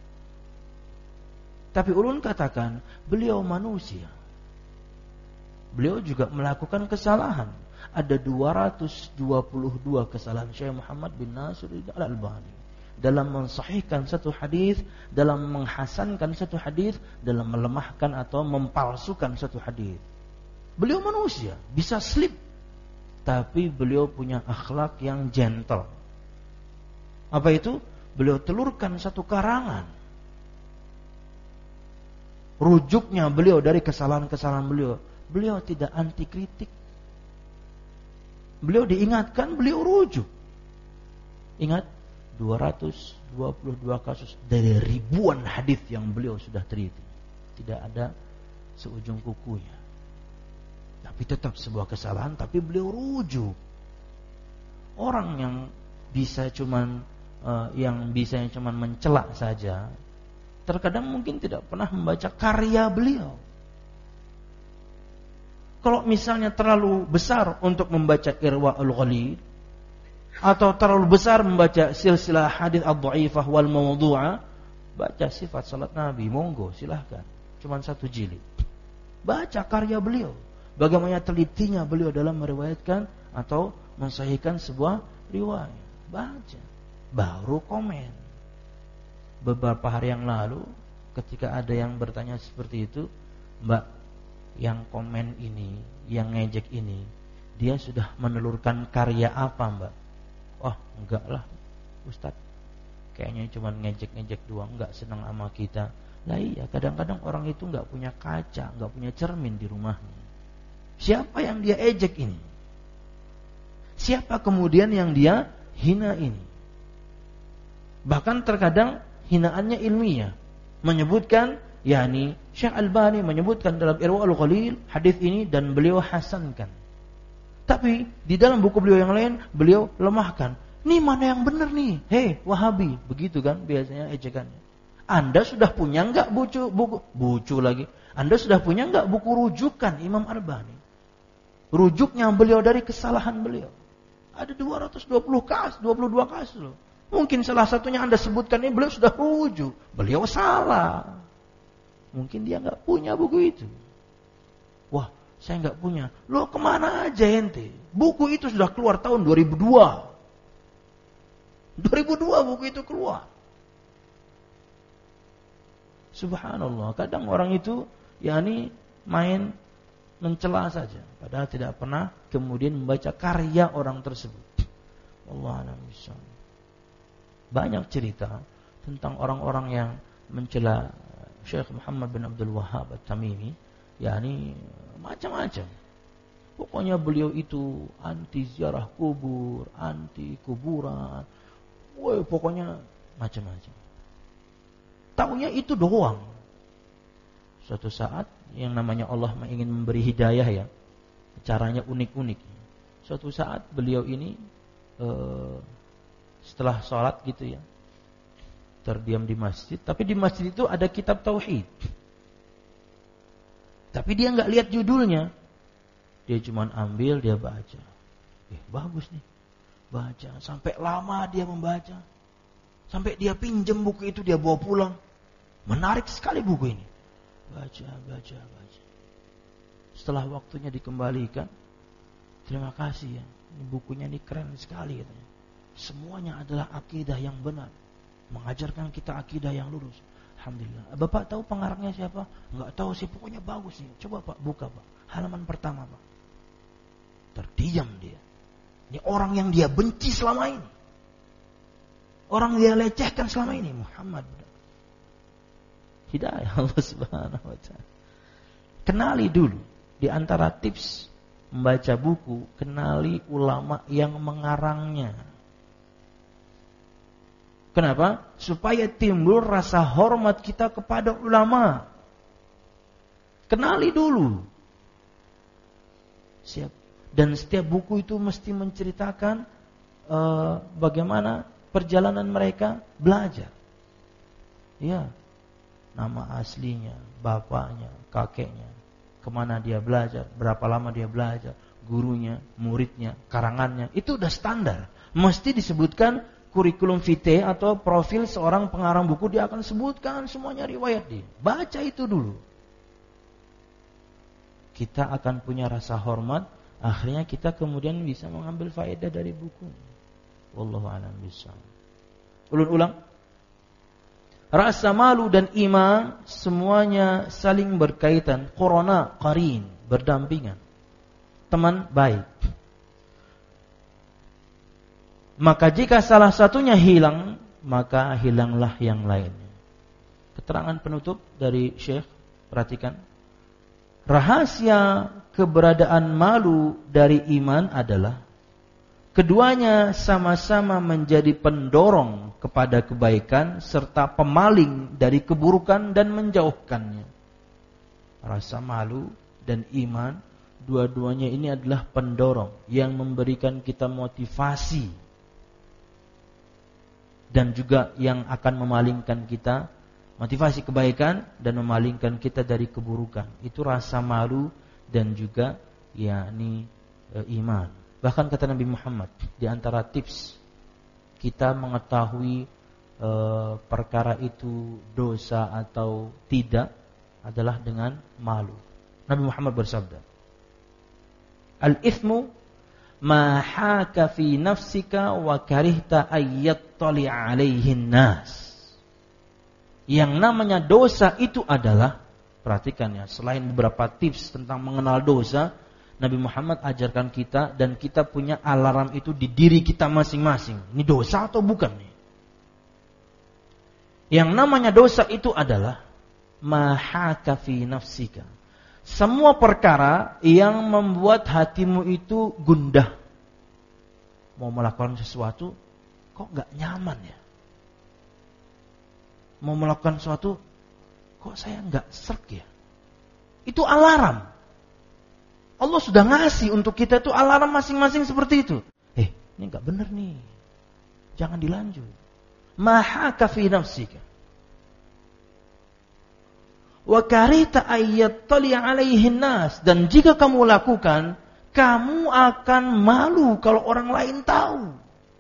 Tapi ulun katakan beliau manusia. Beliau juga melakukan kesalahan. Ada dua ratus dua puluh dua kesalahan Syekh Muhammad bin Nasruddin Al-Albani dalam mensahihkan satu hadis, dalam menghasankan satu hadis, dalam melemahkan atau mempalsukan satu hadis. Beliau manusia, bisa slip, tapi beliau punya akhlak yang gentle. Apa itu? Beliau telurkan satu karangan. Rujuknya beliau dari kesalahan-kesalahan beliau. Beliau tidak anti kritik. Beliau diingatkan, beliau rujuk. Ingat, dua ratus dua puluh dua kasus dari ribuan hadis yang beliau sudah teliti. Tidak ada seujung kukunya. Tapi tetap sebuah kesalahan, tapi beliau rujuk. Orang yang bisa cuman uh, yang bisa yang cuman mencela saja, terkadang mungkin tidak pernah membaca karya beliau. Kalau misalnya terlalu besar untuk membaca Irwaul Ghalil atau terlalu besar membaca silsilah hadis ad-dhaifah wal mawdu'ah, baca sifat salat Nabi, monggo silahkan. Cuman satu jilid. Baca karya beliau. Bagaimana telitinya beliau dalam meriwayatkan atau mensahihkan sebuah riwayat. Baca. Baru komen. Beberapa hari yang lalu ketika ada yang bertanya seperti itu, Mbak, yang komen ini, yang ngejek ini, dia sudah menelurkan karya apa, Mbak? Wah, enggak lah, Ustaz. Kayaknya cuma ngejek-ngejek doang, enggak senang sama kita. Lah iya, kadang-kadang orang itu enggak punya kaca, enggak punya cermin di rumahnya. Siapa yang dia ejek ini? Siapa kemudian yang dia hina ini? Bahkan terkadang hinaannya ilmiah. Menyebutkan, yakni Syekh Albani menyebutkan dalam Irwaul Ghalil hadis ini dan beliau hasankan. Tapi di dalam buku beliau yang lain beliau lemahkan. Ini mana yang benar nih? Hei, Wahabi, begitu kan biasanya ejekannya. Anda sudah punya enggak buku buku buku lagi? Anda sudah punya enggak buku rujukan Imam Albani? Rujuknya beliau dari kesalahan beliau. Ada dua ratus dua puluh kasus, dua puluh dua kasus loh. Mungkin salah satunya Anda sebutkan ini beliau sudah rujuk. Beliau salah. Mungkin dia enggak punya buku itu. Wah, saya enggak punya. Loh, kemana aja ente? Buku itu sudah keluar tahun dua ribu dua. dua ribu dua buku itu keluar. Subhanallah, kadang orang itu yakni main mencela saja, padahal tidak pernah kemudian membaca karya orang tersebut. Wallahu a'lam bishawab. Banyak cerita tentang orang-orang yang mencela Syekh Muhammad bin Abdul Wahhab At-Tamimi, yakni macam-macam. Pokoknya beliau itu anti ziarah kubur, anti kuburan. Woi, pokoknya macam-macam. Taunya itu doang. Suatu saat yang namanya Allah ingin memberi hidayah ya, caranya unik-unik. Suatu saat beliau ini uh, setelah sholat gitu ya, terdiam di masjid. Tapi di masjid itu ada kitab tauhid. Tapi dia nggak lihat judulnya. Dia cuma ambil, dia baca. Eh, bagus nih, baca. Sampai lama dia membaca. Sampai dia pinjam buku itu, dia bawa pulang. Menarik sekali buku ini. Baca, baca, baca. Setelah waktunya dikembalikan, terima kasih ya, ini bukunya ini keren sekali katanya. Semuanya adalah akidah yang benar, mengajarkan kita akidah yang lurus. Alhamdulillah. Bapak tahu pengarangnya siapa? Enggak tahu sih, pokoknya bagus nih. Coba Pak buka Pak, halaman pertama Pak. Terdiam dia. Ini orang yang dia benci selama ini, orang yang dia lecehkan selama ini, Muhammad. Hidayah Allah Subhanahu wa taala. Kenali dulu di antara tips membaca buku, kenali ulama yang mengarangnya. Kenapa? Supaya timbul rasa hormat kita kepada ulama. Kenali dulu. Siap. Dan setiap buku itu mesti menceritakan uh, bagaimana perjalanan mereka belajar. Ya. Nama aslinya, bapaknya, kakeknya, kemana dia belajar, berapa lama dia belajar, gurunya, muridnya, karangannya, itu udah standar. Mesti disebutkan kurikulum vitae atau profil seorang pengarang buku, dia akan sebutkan semuanya riwayat dia. Baca itu dulu. Kita akan punya rasa hormat, akhirnya kita kemudian bisa mengambil faedah dari buku. Wallahu a'lam bishawab. Ulun-ulang. Rasa malu dan iman semuanya saling berkaitan, qarana, qarin, berdampingan. Teman baik. Maka jika salah satunya hilang, maka hilanglah yang lainnya. Keterangan penutup dari Syekh, perhatikan. Rahasia keberadaan malu dari iman adalah keduanya sama-sama menjadi pendorong kepada kebaikan serta pemaling dari keburukan dan menjauhkannya. Rasa malu dan iman, dua-duanya ini adalah pendorong yang memberikan kita motivasi dan juga yang akan memalingkan kita, motivasi kebaikan dan memalingkan kita dari keburukan. Itu rasa malu dan juga yakni e, iman. Bahkan kata Nabi Muhammad, di antara tips kita mengetahui e, perkara itu dosa atau tidak adalah dengan malu. Nabi Muhammad bersabda, Al-ithmu ma haka fi nafsika wa karihta ayyattali alaihin nas. Yang namanya dosa itu adalah Perhatikan ya, selain beberapa tips tentang mengenal dosa, Nabi Muhammad ajarkan kita dan kita punya alarm itu di diri kita masing-masing. Ini dosa atau bukan nih? Yang namanya dosa itu adalah mahaka fi nafsika. Semua perkara yang membuat hatimu itu gundah. Mau melakukan sesuatu, kok gak nyaman ya? Mau melakukan sesuatu, kok saya gak serg ya? Itu alarm. Allah sudah ngasih untuk kita itu alarm masing-masing seperti itu. Eh, ini gak benar nih. Jangan dilanjut. Mahaka fi nafsika. Wa karita ayyattali alaihin nas. Dan jika kamu lakukan, kamu akan malu kalau orang lain tahu.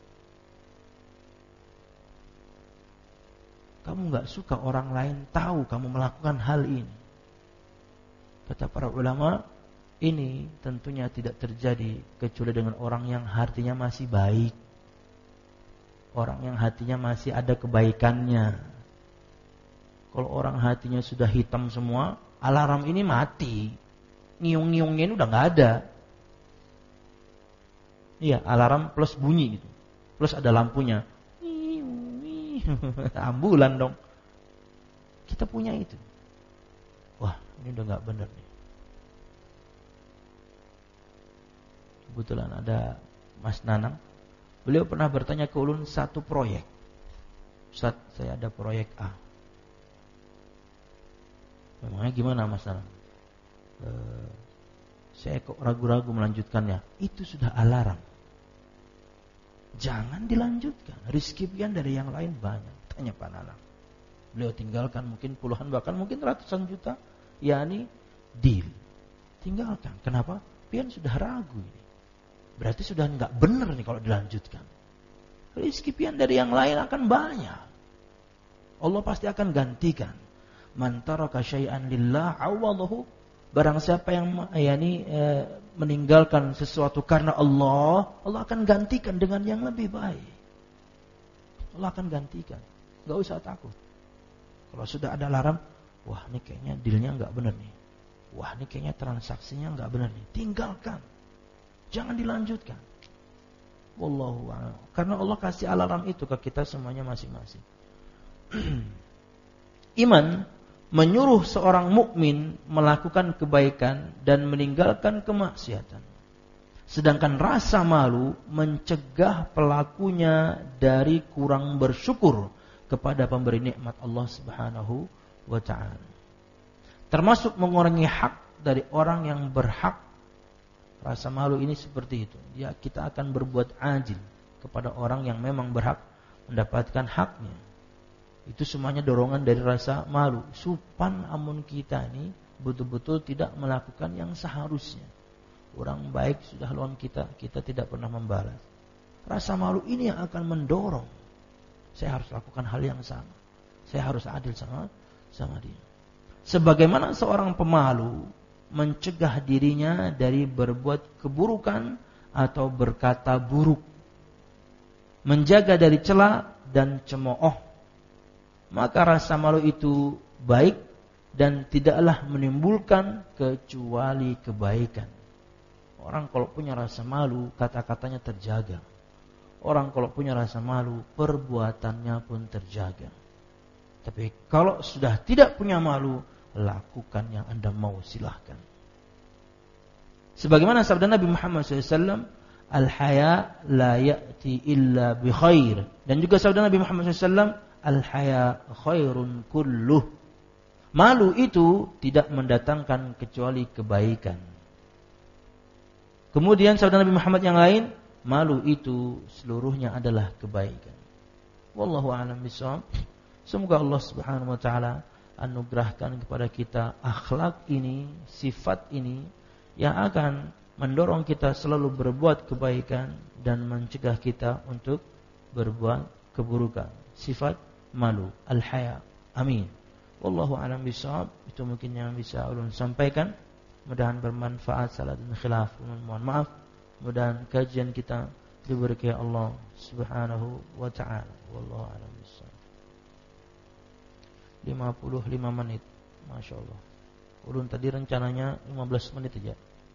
Kamu gak suka orang lain tahu kamu melakukan hal ini. Kata para ulama, ini tentunya tidak terjadi kecuali dengan orang yang hatinya masih baik. Orang yang hatinya masih ada kebaikannya. Kalau orang hatinya sudah hitam semua, alarm ini mati. Ngiung-ngiungnya ini udah gak ada. Iya, alarm plus bunyi gitu. Plus ada lampunya. Ambulan dong. Kita punya itu. Wah, ini udah gak benar nih. Kebetulan ada Mas Nanang. Beliau pernah bertanya ke ulun satu proyek. Ustaz, saya ada proyek A. Memangnya gimana Mas Nanang? E, saya kok ragu-ragu melanjutkannya. Itu sudah alarm. Jangan dilanjutkan. Rizki pian dari yang lain banyak. Tanya Pak Nanang. Beliau tinggalkan mungkin puluhan bahkan mungkin ratusan juta. yakni deal. Tinggalkan. Kenapa? Pian sudah ragu ini. Berarti sudah enggak benar nih kalau dilanjutkan. Rizki pian dari yang lain akan banyak. Allah pasti akan gantikan. Man taraka syai'an lillah awadahu. Barang siapa yang yakni e, meninggalkan sesuatu karena Allah, Allah akan gantikan dengan yang lebih baik. Allah akan gantikan. Enggak usah takut. Kalau sudah ada alarm, wah ini kayaknya dealnya enggak benar nih. Wah ini kayaknya transaksinya enggak benar nih. Tinggalkan. Jangan dilanjutkan. Wallahu a'lam. Karena Allah kasih alarm itu ke kita semuanya masing-masing. Iman menyuruh seorang mukmin melakukan kebaikan dan meninggalkan kemaksiatan. Sedangkan rasa malu mencegah pelakunya dari kurang bersyukur kepada pemberi nikmat Allah Subhanahu wa taala. Termasuk mengurangi hak dari orang yang berhak. Rasa malu ini seperti itu. Dia kita akan berbuat adil kepada orang yang memang berhak mendapatkan haknya. Itu semuanya dorongan dari rasa malu. Supan amun kita ini betul-betul tidak melakukan yang seharusnya. Orang baik sudah lawan kita, kita tidak pernah membalas. Rasa malu ini yang akan mendorong. Saya harus lakukan hal yang sama. Saya harus adil sama sama dia. Sebagaimana seorang pemalu mencegah dirinya dari berbuat keburukan atau berkata buruk, menjaga dari cela dan cemooh, maka rasa malu itu baik dan tidaklah menimbulkan kecuali kebaikan. Orang kalau punya rasa malu, kata-katanya terjaga. Orang kalau punya rasa malu, perbuatannya pun terjaga. Tapi kalau sudah tidak punya malu, lakukan yang Anda mau, silahkan. Sebagaimana sabda Nabi Muhammad shallallahu alaihi wasallam, al-haya la ya'ti illa bi khair. Dan juga sabda Nabi Muhammad shallallahu alaihi wasallam, al-haya khairun kulluh. Malu itu tidak mendatangkan kecuali kebaikan. Kemudian sabda Nabi Muhammad yang lain, malu itu seluruhnya adalah kebaikan. Wallahu a'lam bishawab. Semoga Allah Subhanahu wa taala anugerahkan kepada kita akhlak ini, sifat ini yang akan mendorong kita selalu berbuat kebaikan dan mencegah kita untuk berbuat keburukan. Sifat malu, al-haya. Amin. Wallahu a'lam bishawab. Itu mungkin yang bisa ulun sampaikan. Mudah-mudahan bermanfaat. Salah dan khilaf, mohon maaf. Mudah-mudahan kajian kita diberkahi Allah Subhanahu wa taala. Wallahu a'lam bishawab. lima puluh lima menit. Masya Allah. Ulun tadi rencananya lima belas menit aja.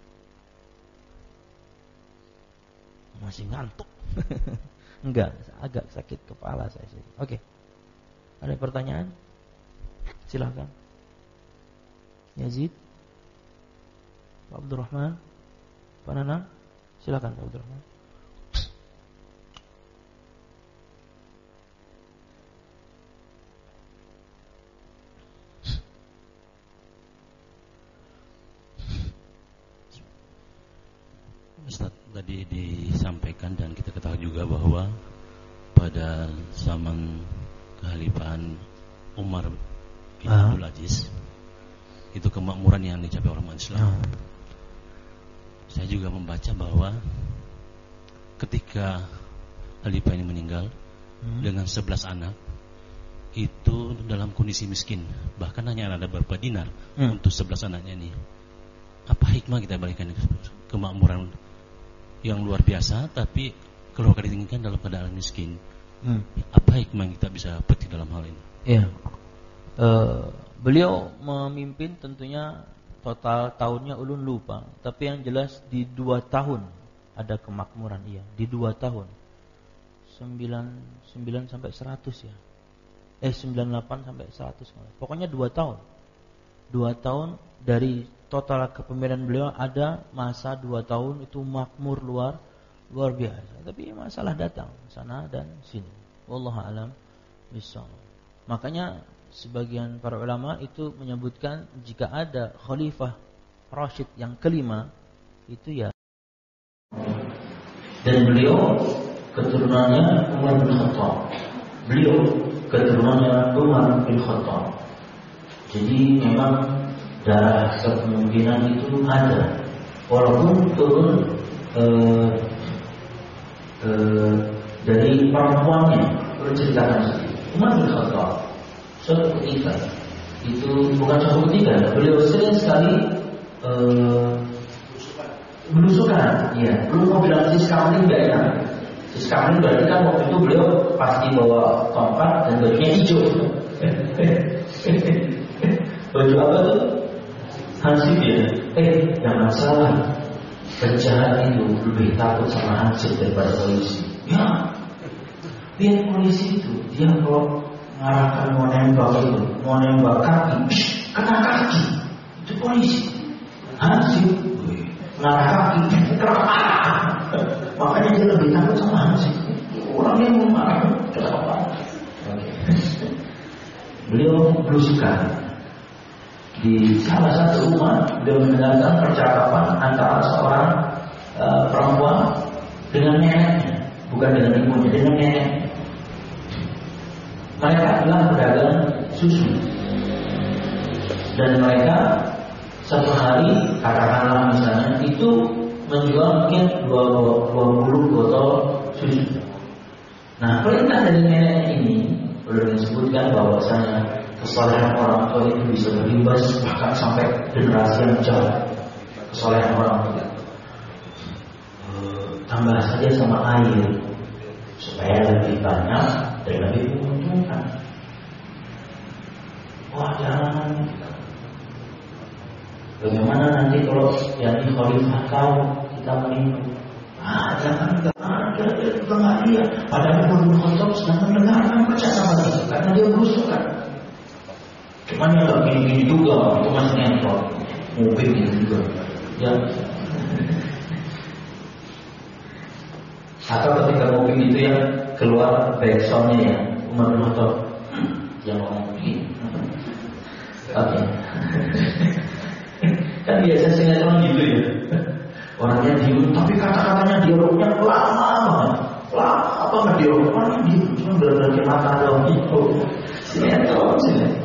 Masih ngantuk. Enggak, agak sakit kepala saya sih. Oke. Ada pertanyaan? Silakan. Yazid, Pak Abdurrahman, Pak Nanang, silakan Pak Abdurrahman. Ustaz, tadi disampaikan dan kita ketahui juga bahwa pada zaman kekhalifahan Umar bin ah. Abdul Aziz itu kemakmuran yang dicapai oleh umat Islam. Ah. Saya juga membaca bahwa ketika khalifah ini meninggal hmm. dengan sebelas anak itu dalam kondisi miskin, bahkan hanya ada beberapa dinar hmm. untuk sebelas anaknya ini. Apa hikmah kita balikan kemakmuran yang luar biasa tapi keluarga ditinggalkan dalam keadaan miskin? Hmm. Apa hikmah yang kita bisa petik dalam hal ini? Iya. Uh, beliau memimpin tentunya total tahunnya ulun lupa, tapi yang jelas di dua tahun ada kemakmuran, iya, di dua tahun. sembilan sembilan sampai seratus ya. Eh sembilan puluh delapan sampai seratus. Pokoknya dua tahun. Dua tahun dari total kepemimpinan beliau ada masa dua tahun itu makmur luar luar biasa. Tapi masalah datang sana dan sini. Wallahu a'lam bishawab. Makanya sebagian para ulama itu menyebutkan jika ada khalifah Rashid yang kelima itu ya, dan beliau keturunannya Umar bin Khattab. Beliau keturunannya Umar bin Khattab. Jadi memang darah kepemimpinan itu ada, walaupun turun eh, eh, dari perempuannya. Berceritakan sedikit. Umar bin Khattab suatu ketika itu bukan suatu ketika, beliau sering sekali eh, belusukan. Ya, belum mau bilang siskambling gak enak. Siskambling berarti kan waktu itu beliau pasti bawa tongkat dan bajunya hijau. Baju apa tuh? Hansip ya. Eh, jangan salah. Penjahat itu lebih takut sama hansip daripada polisi. Ya, lihat polisi itu, dia kalau ngarahkan mau nembak itu, mau nembak kaki, kena kaki. Itu polisi. Hansip ngarah kaki, kena kaki. Makanya dia lebih takut sama hansip. Orang yang mau marah, kenapa? Beliau belusukan. Di salah satu rumah beliau mendengarkan percakapan antara seorang uh, perempuan dengan neneknya, bukan dengan ibunya, dengan neneknya. Mereka adalah pedagang susu, dan mereka satu hari katakanlah misalnya itu menjual mungkin dua puluh botol susu. Nah, perintah dari neneknya ini belum disebutkan bahwasanya kesalahan orang tua itu bisa berimbas bahkan sampai generasi yang jauh. Kesalahan orang tua, e, tambah saja sama air supaya lebih banyak dan lebih menguntungkan. Wah, jangan. Bagaimana nanti kalau yang di khalifah kau kita meninggal? Ah, jangan, jangan, dia juga nggak dia. Padahal Umar bin Khattab sedang mendengarkan percakapan itu karena dia berusukan. Cuman yang tak gini-gini juga, itu masih nempel, mobil gitu juga. Ya. Atau ketika mobil itu yang keluar backsoundnya ya, Umar bin Khattab yang ngomong begini. Oke. Kan biasa sinetron gitu ya. Orangnya diem, tapi kata-katanya dialognya lama banget, lama banget dialog. Orangnya diem, cuma benar-benar mata doang itu. Sinetron, sinetron.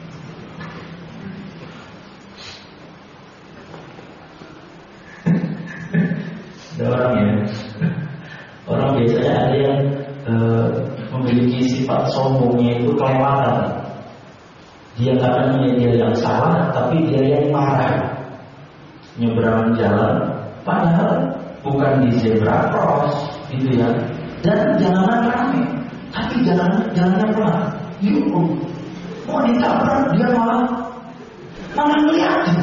Ada orang ya, orang biasanya ada yang e, memiliki sifat sombongnya itu kelewatan. Dia katanya dia yang salah, tapi dia yang marah. Nyebrang jalan, padahal bukan di zebra cross, gitu ya. Dan jalanan ramai, tapi jalanan jalannya pelan. Yuk, mau ditabrak dia malah malah ngeliatin.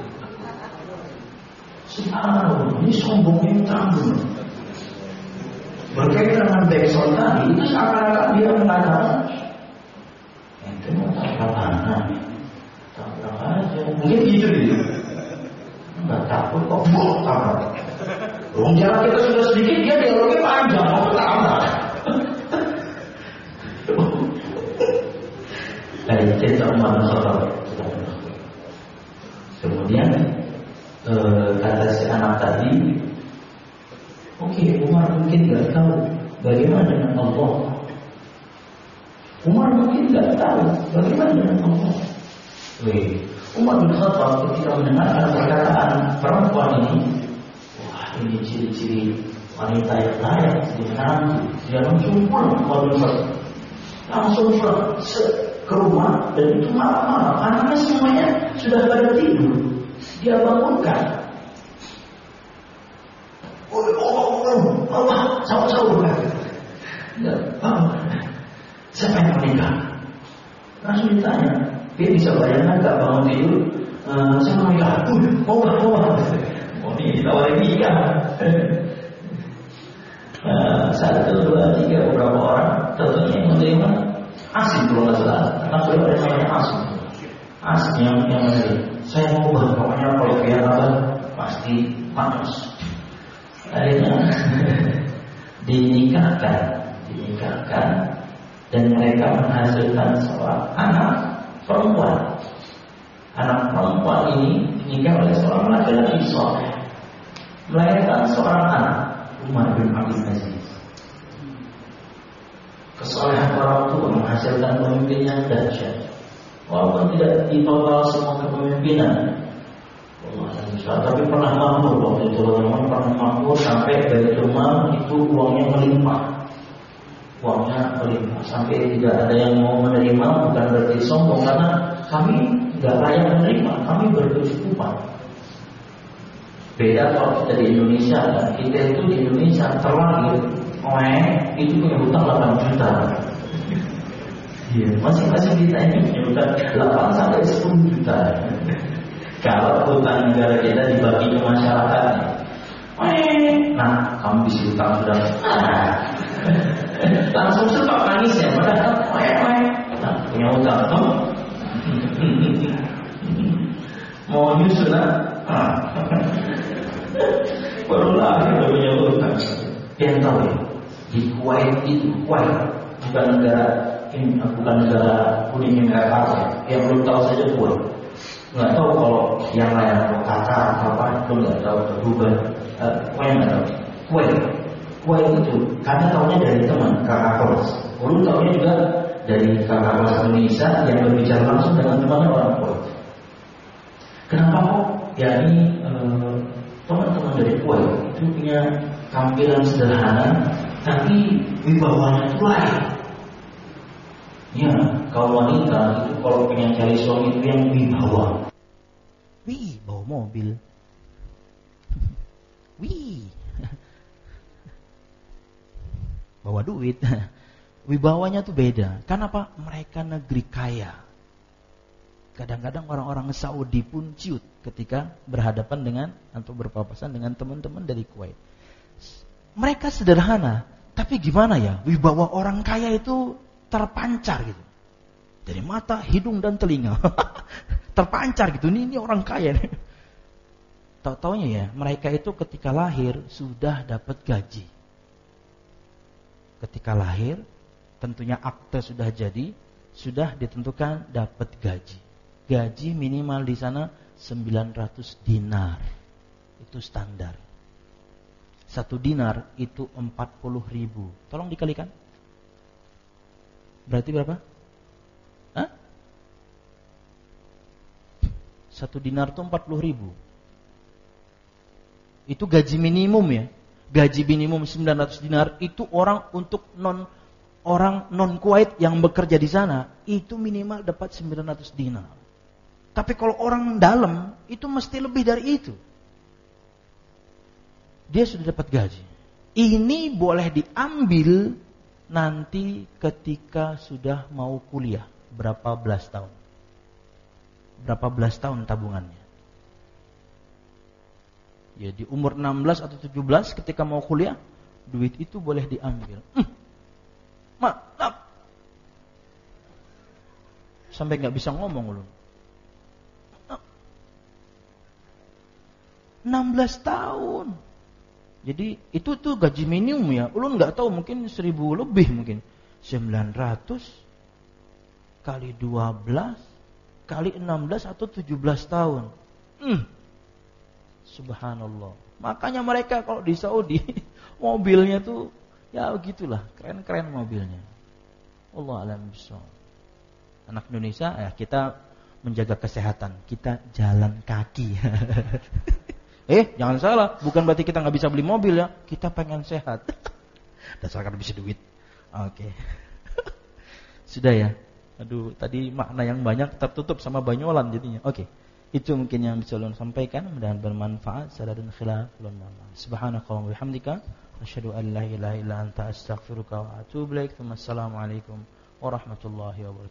Subhanallah, ini sombongnya tanggung. Berkaitan dengan backsound tadi, itu seakan-akan dia mengatakan, ente mau tabrak tanah, tabrak aja, mungkin gitu dia. Enggak takut kok, buh, tabrak. Wong jarak kita sudah sedikit, dia dialognya panjang, mau tabrak. Dari cerita Umar bin Khattab. Kemudian eh, kata si anak tadi, oke, okay, Umar mungkin nggak tahu bagaimana dengan Allah. Umar mungkin nggak tahu bagaimana dengan Allah. Wih, Umar bin Khattab ketika mendengarkan perkataan perempuan ini, wah, ini ciri-ciri wanita yang layak jadi menantu. Dia langsung pulang Umar bin Khattab, langsung pulang ke rumah, dan itu malam-malam anaknya semuanya sudah pada tidur. Dia bangunkan. Oh, oh, oh, Allah, sahur-sahur kan? Enggak, bangun. Siapa yang menikah? Langsung ditanya. Dia bisa bayangkan gak bangun tidur? Uh, siapa yang menikah? Uh, mau gak, mau gak? Oh, ini ditawarin nikah. uh, Satu, dua, tiga, beberapa orang tentunya yang menerima Asim kalau nggak salah. Karena beliau ada namanya Asim. Asim yang yang menerima. Saya mau banget, pokoknya kalau dia abad pasti panas. Akhirnya dinikahkan, dinikahkan, dan mereka menghasilkan seorang anak perempuan. Anak perempuan ini dinikah oleh seorang laki-laki soleh, melahirkan seorang anak, Umar bin Abdul Aziz. Kesolehan orang tua menghasilkan pemimpin yang dahsyat, walaupun tidak ditotal semua kepemimpinan. Tapi pernah makmur waktu itu, teman-teman pernah makmur sampai Baitul Mal itu uangnya melimpah, uangnya melimpah sampai tidak ada yang mau menerima. Bukan berarti sombong, karena kami tidak layak menerima, kami berkecukupan. Beda kalau kita di Indonesia, kita itu di Indonesia terlahir, oh itu punya hutang delapan juta. Iya, masing-masing kita ini punya hutang delapan sampai sepuluh juta. Kalau hutang negara kita dibagi ke masyarakat, nah kamu bisa hutang sudah, nah, langsung stop nangisnya, padahal nah, punya hutang tuh, mau nyusun lah, baru lagi udah punya hutang. Yang tahu ya, di Kuwait itu, Kuwait bukan negara ini, bukan negara kuning, negara apa, yang belum tahu saja Kuwait. Nggak tahu kalau yang lain atau Qatar atau apa itu nggak tahu, Dubai, Kuwait nggak tahu. Kuwait, Kuwait itu karena tahunya dari teman kakak kelas. Belum tahunya juga dari kakak kelas Indonesia yang berbicara langsung dengan temannya orang Kuwait. Kenapa kok? Ya ini eh, teman-teman dari Kuwait itu punya tampilan sederhana, tapi wibawanya itu lain. Ya, kalau wanita itu kalau pengen cari suami itu yang wibawa. Wih, bawa mobil. Wih, bawa duit. Wibawanya tuh beda. Kenapa? Mereka negeri kaya. Kadang-kadang orang-orang Saudi pun ciut ketika berhadapan dengan atau berpapasan dengan teman-teman dari Kuwait. Mereka sederhana, tapi gimana ya? Wibawa orang kaya itu terpancar gitu dari mata, hidung dan telinga. Terpancar gitu. Ini, ini orang kaya nih. Tahu-taunya ya, mereka itu ketika lahir sudah dapat gaji. Ketika lahir, tentunya akte sudah jadi, sudah ditentukan dapat gaji. Gaji minimal di sana sembilan ratus dinar. Itu standar. Satu dinar itu empat puluh ribu. Tolong dikalikan. Berarti berapa? Hah? Satu dinar itu empat puluh ribu. Itu gaji minimum ya. Gaji minimum sembilan ratus dinar itu orang untuk non orang non Kuwait yang bekerja di sana itu minimal dapat sembilan ratus dinar. Tapi kalau orang dalam itu mesti lebih dari itu. Dia sudah dapat gaji. Ini boleh diambil nanti ketika sudah mau kuliah berapa belas tahun. berapa belas tahun tabungannya. Ya di umur enam belas atau tujuh belas ketika mau kuliah, duit itu boleh diambil. Hmm. Maaf. Sampai nggak bisa ngomong loh. enam belas tahun. Jadi itu tuh gaji minimum ya. Ulun nggak tahu, mungkin seribu lebih mungkin. sembilan ratus kali dua belas kali enam belas atau tujuh belas tahun. Hmm. Subhanallah. Makanya mereka kalau di Saudi mobilnya tuh ya begitulah, keren-keren mobilnya. Allah alam bisawab. Anak Indonesia ya kita menjaga kesehatan, kita jalan kaki. Eh, jangan salah, bukan berarti kita nggak bisa beli mobil ya. Kita pengen sehat. Dasarkan bisa duit. Oke. Okay. Sudah ya. Aduh, tadi makna yang banyak tertutup sama banyolan jadinya. Oke. Okay. Itu mungkin yang bisa ulun sampaikan, mudah-mudahan bermanfaat. Saladun khilaf ulun ma'am. Subhanakallahumma wa bihamdika asyhadu an la ilaha illa anta astaghfiruka wa atubu ilaik. Wassalamualaikum warahmatullahi wabarakatuh.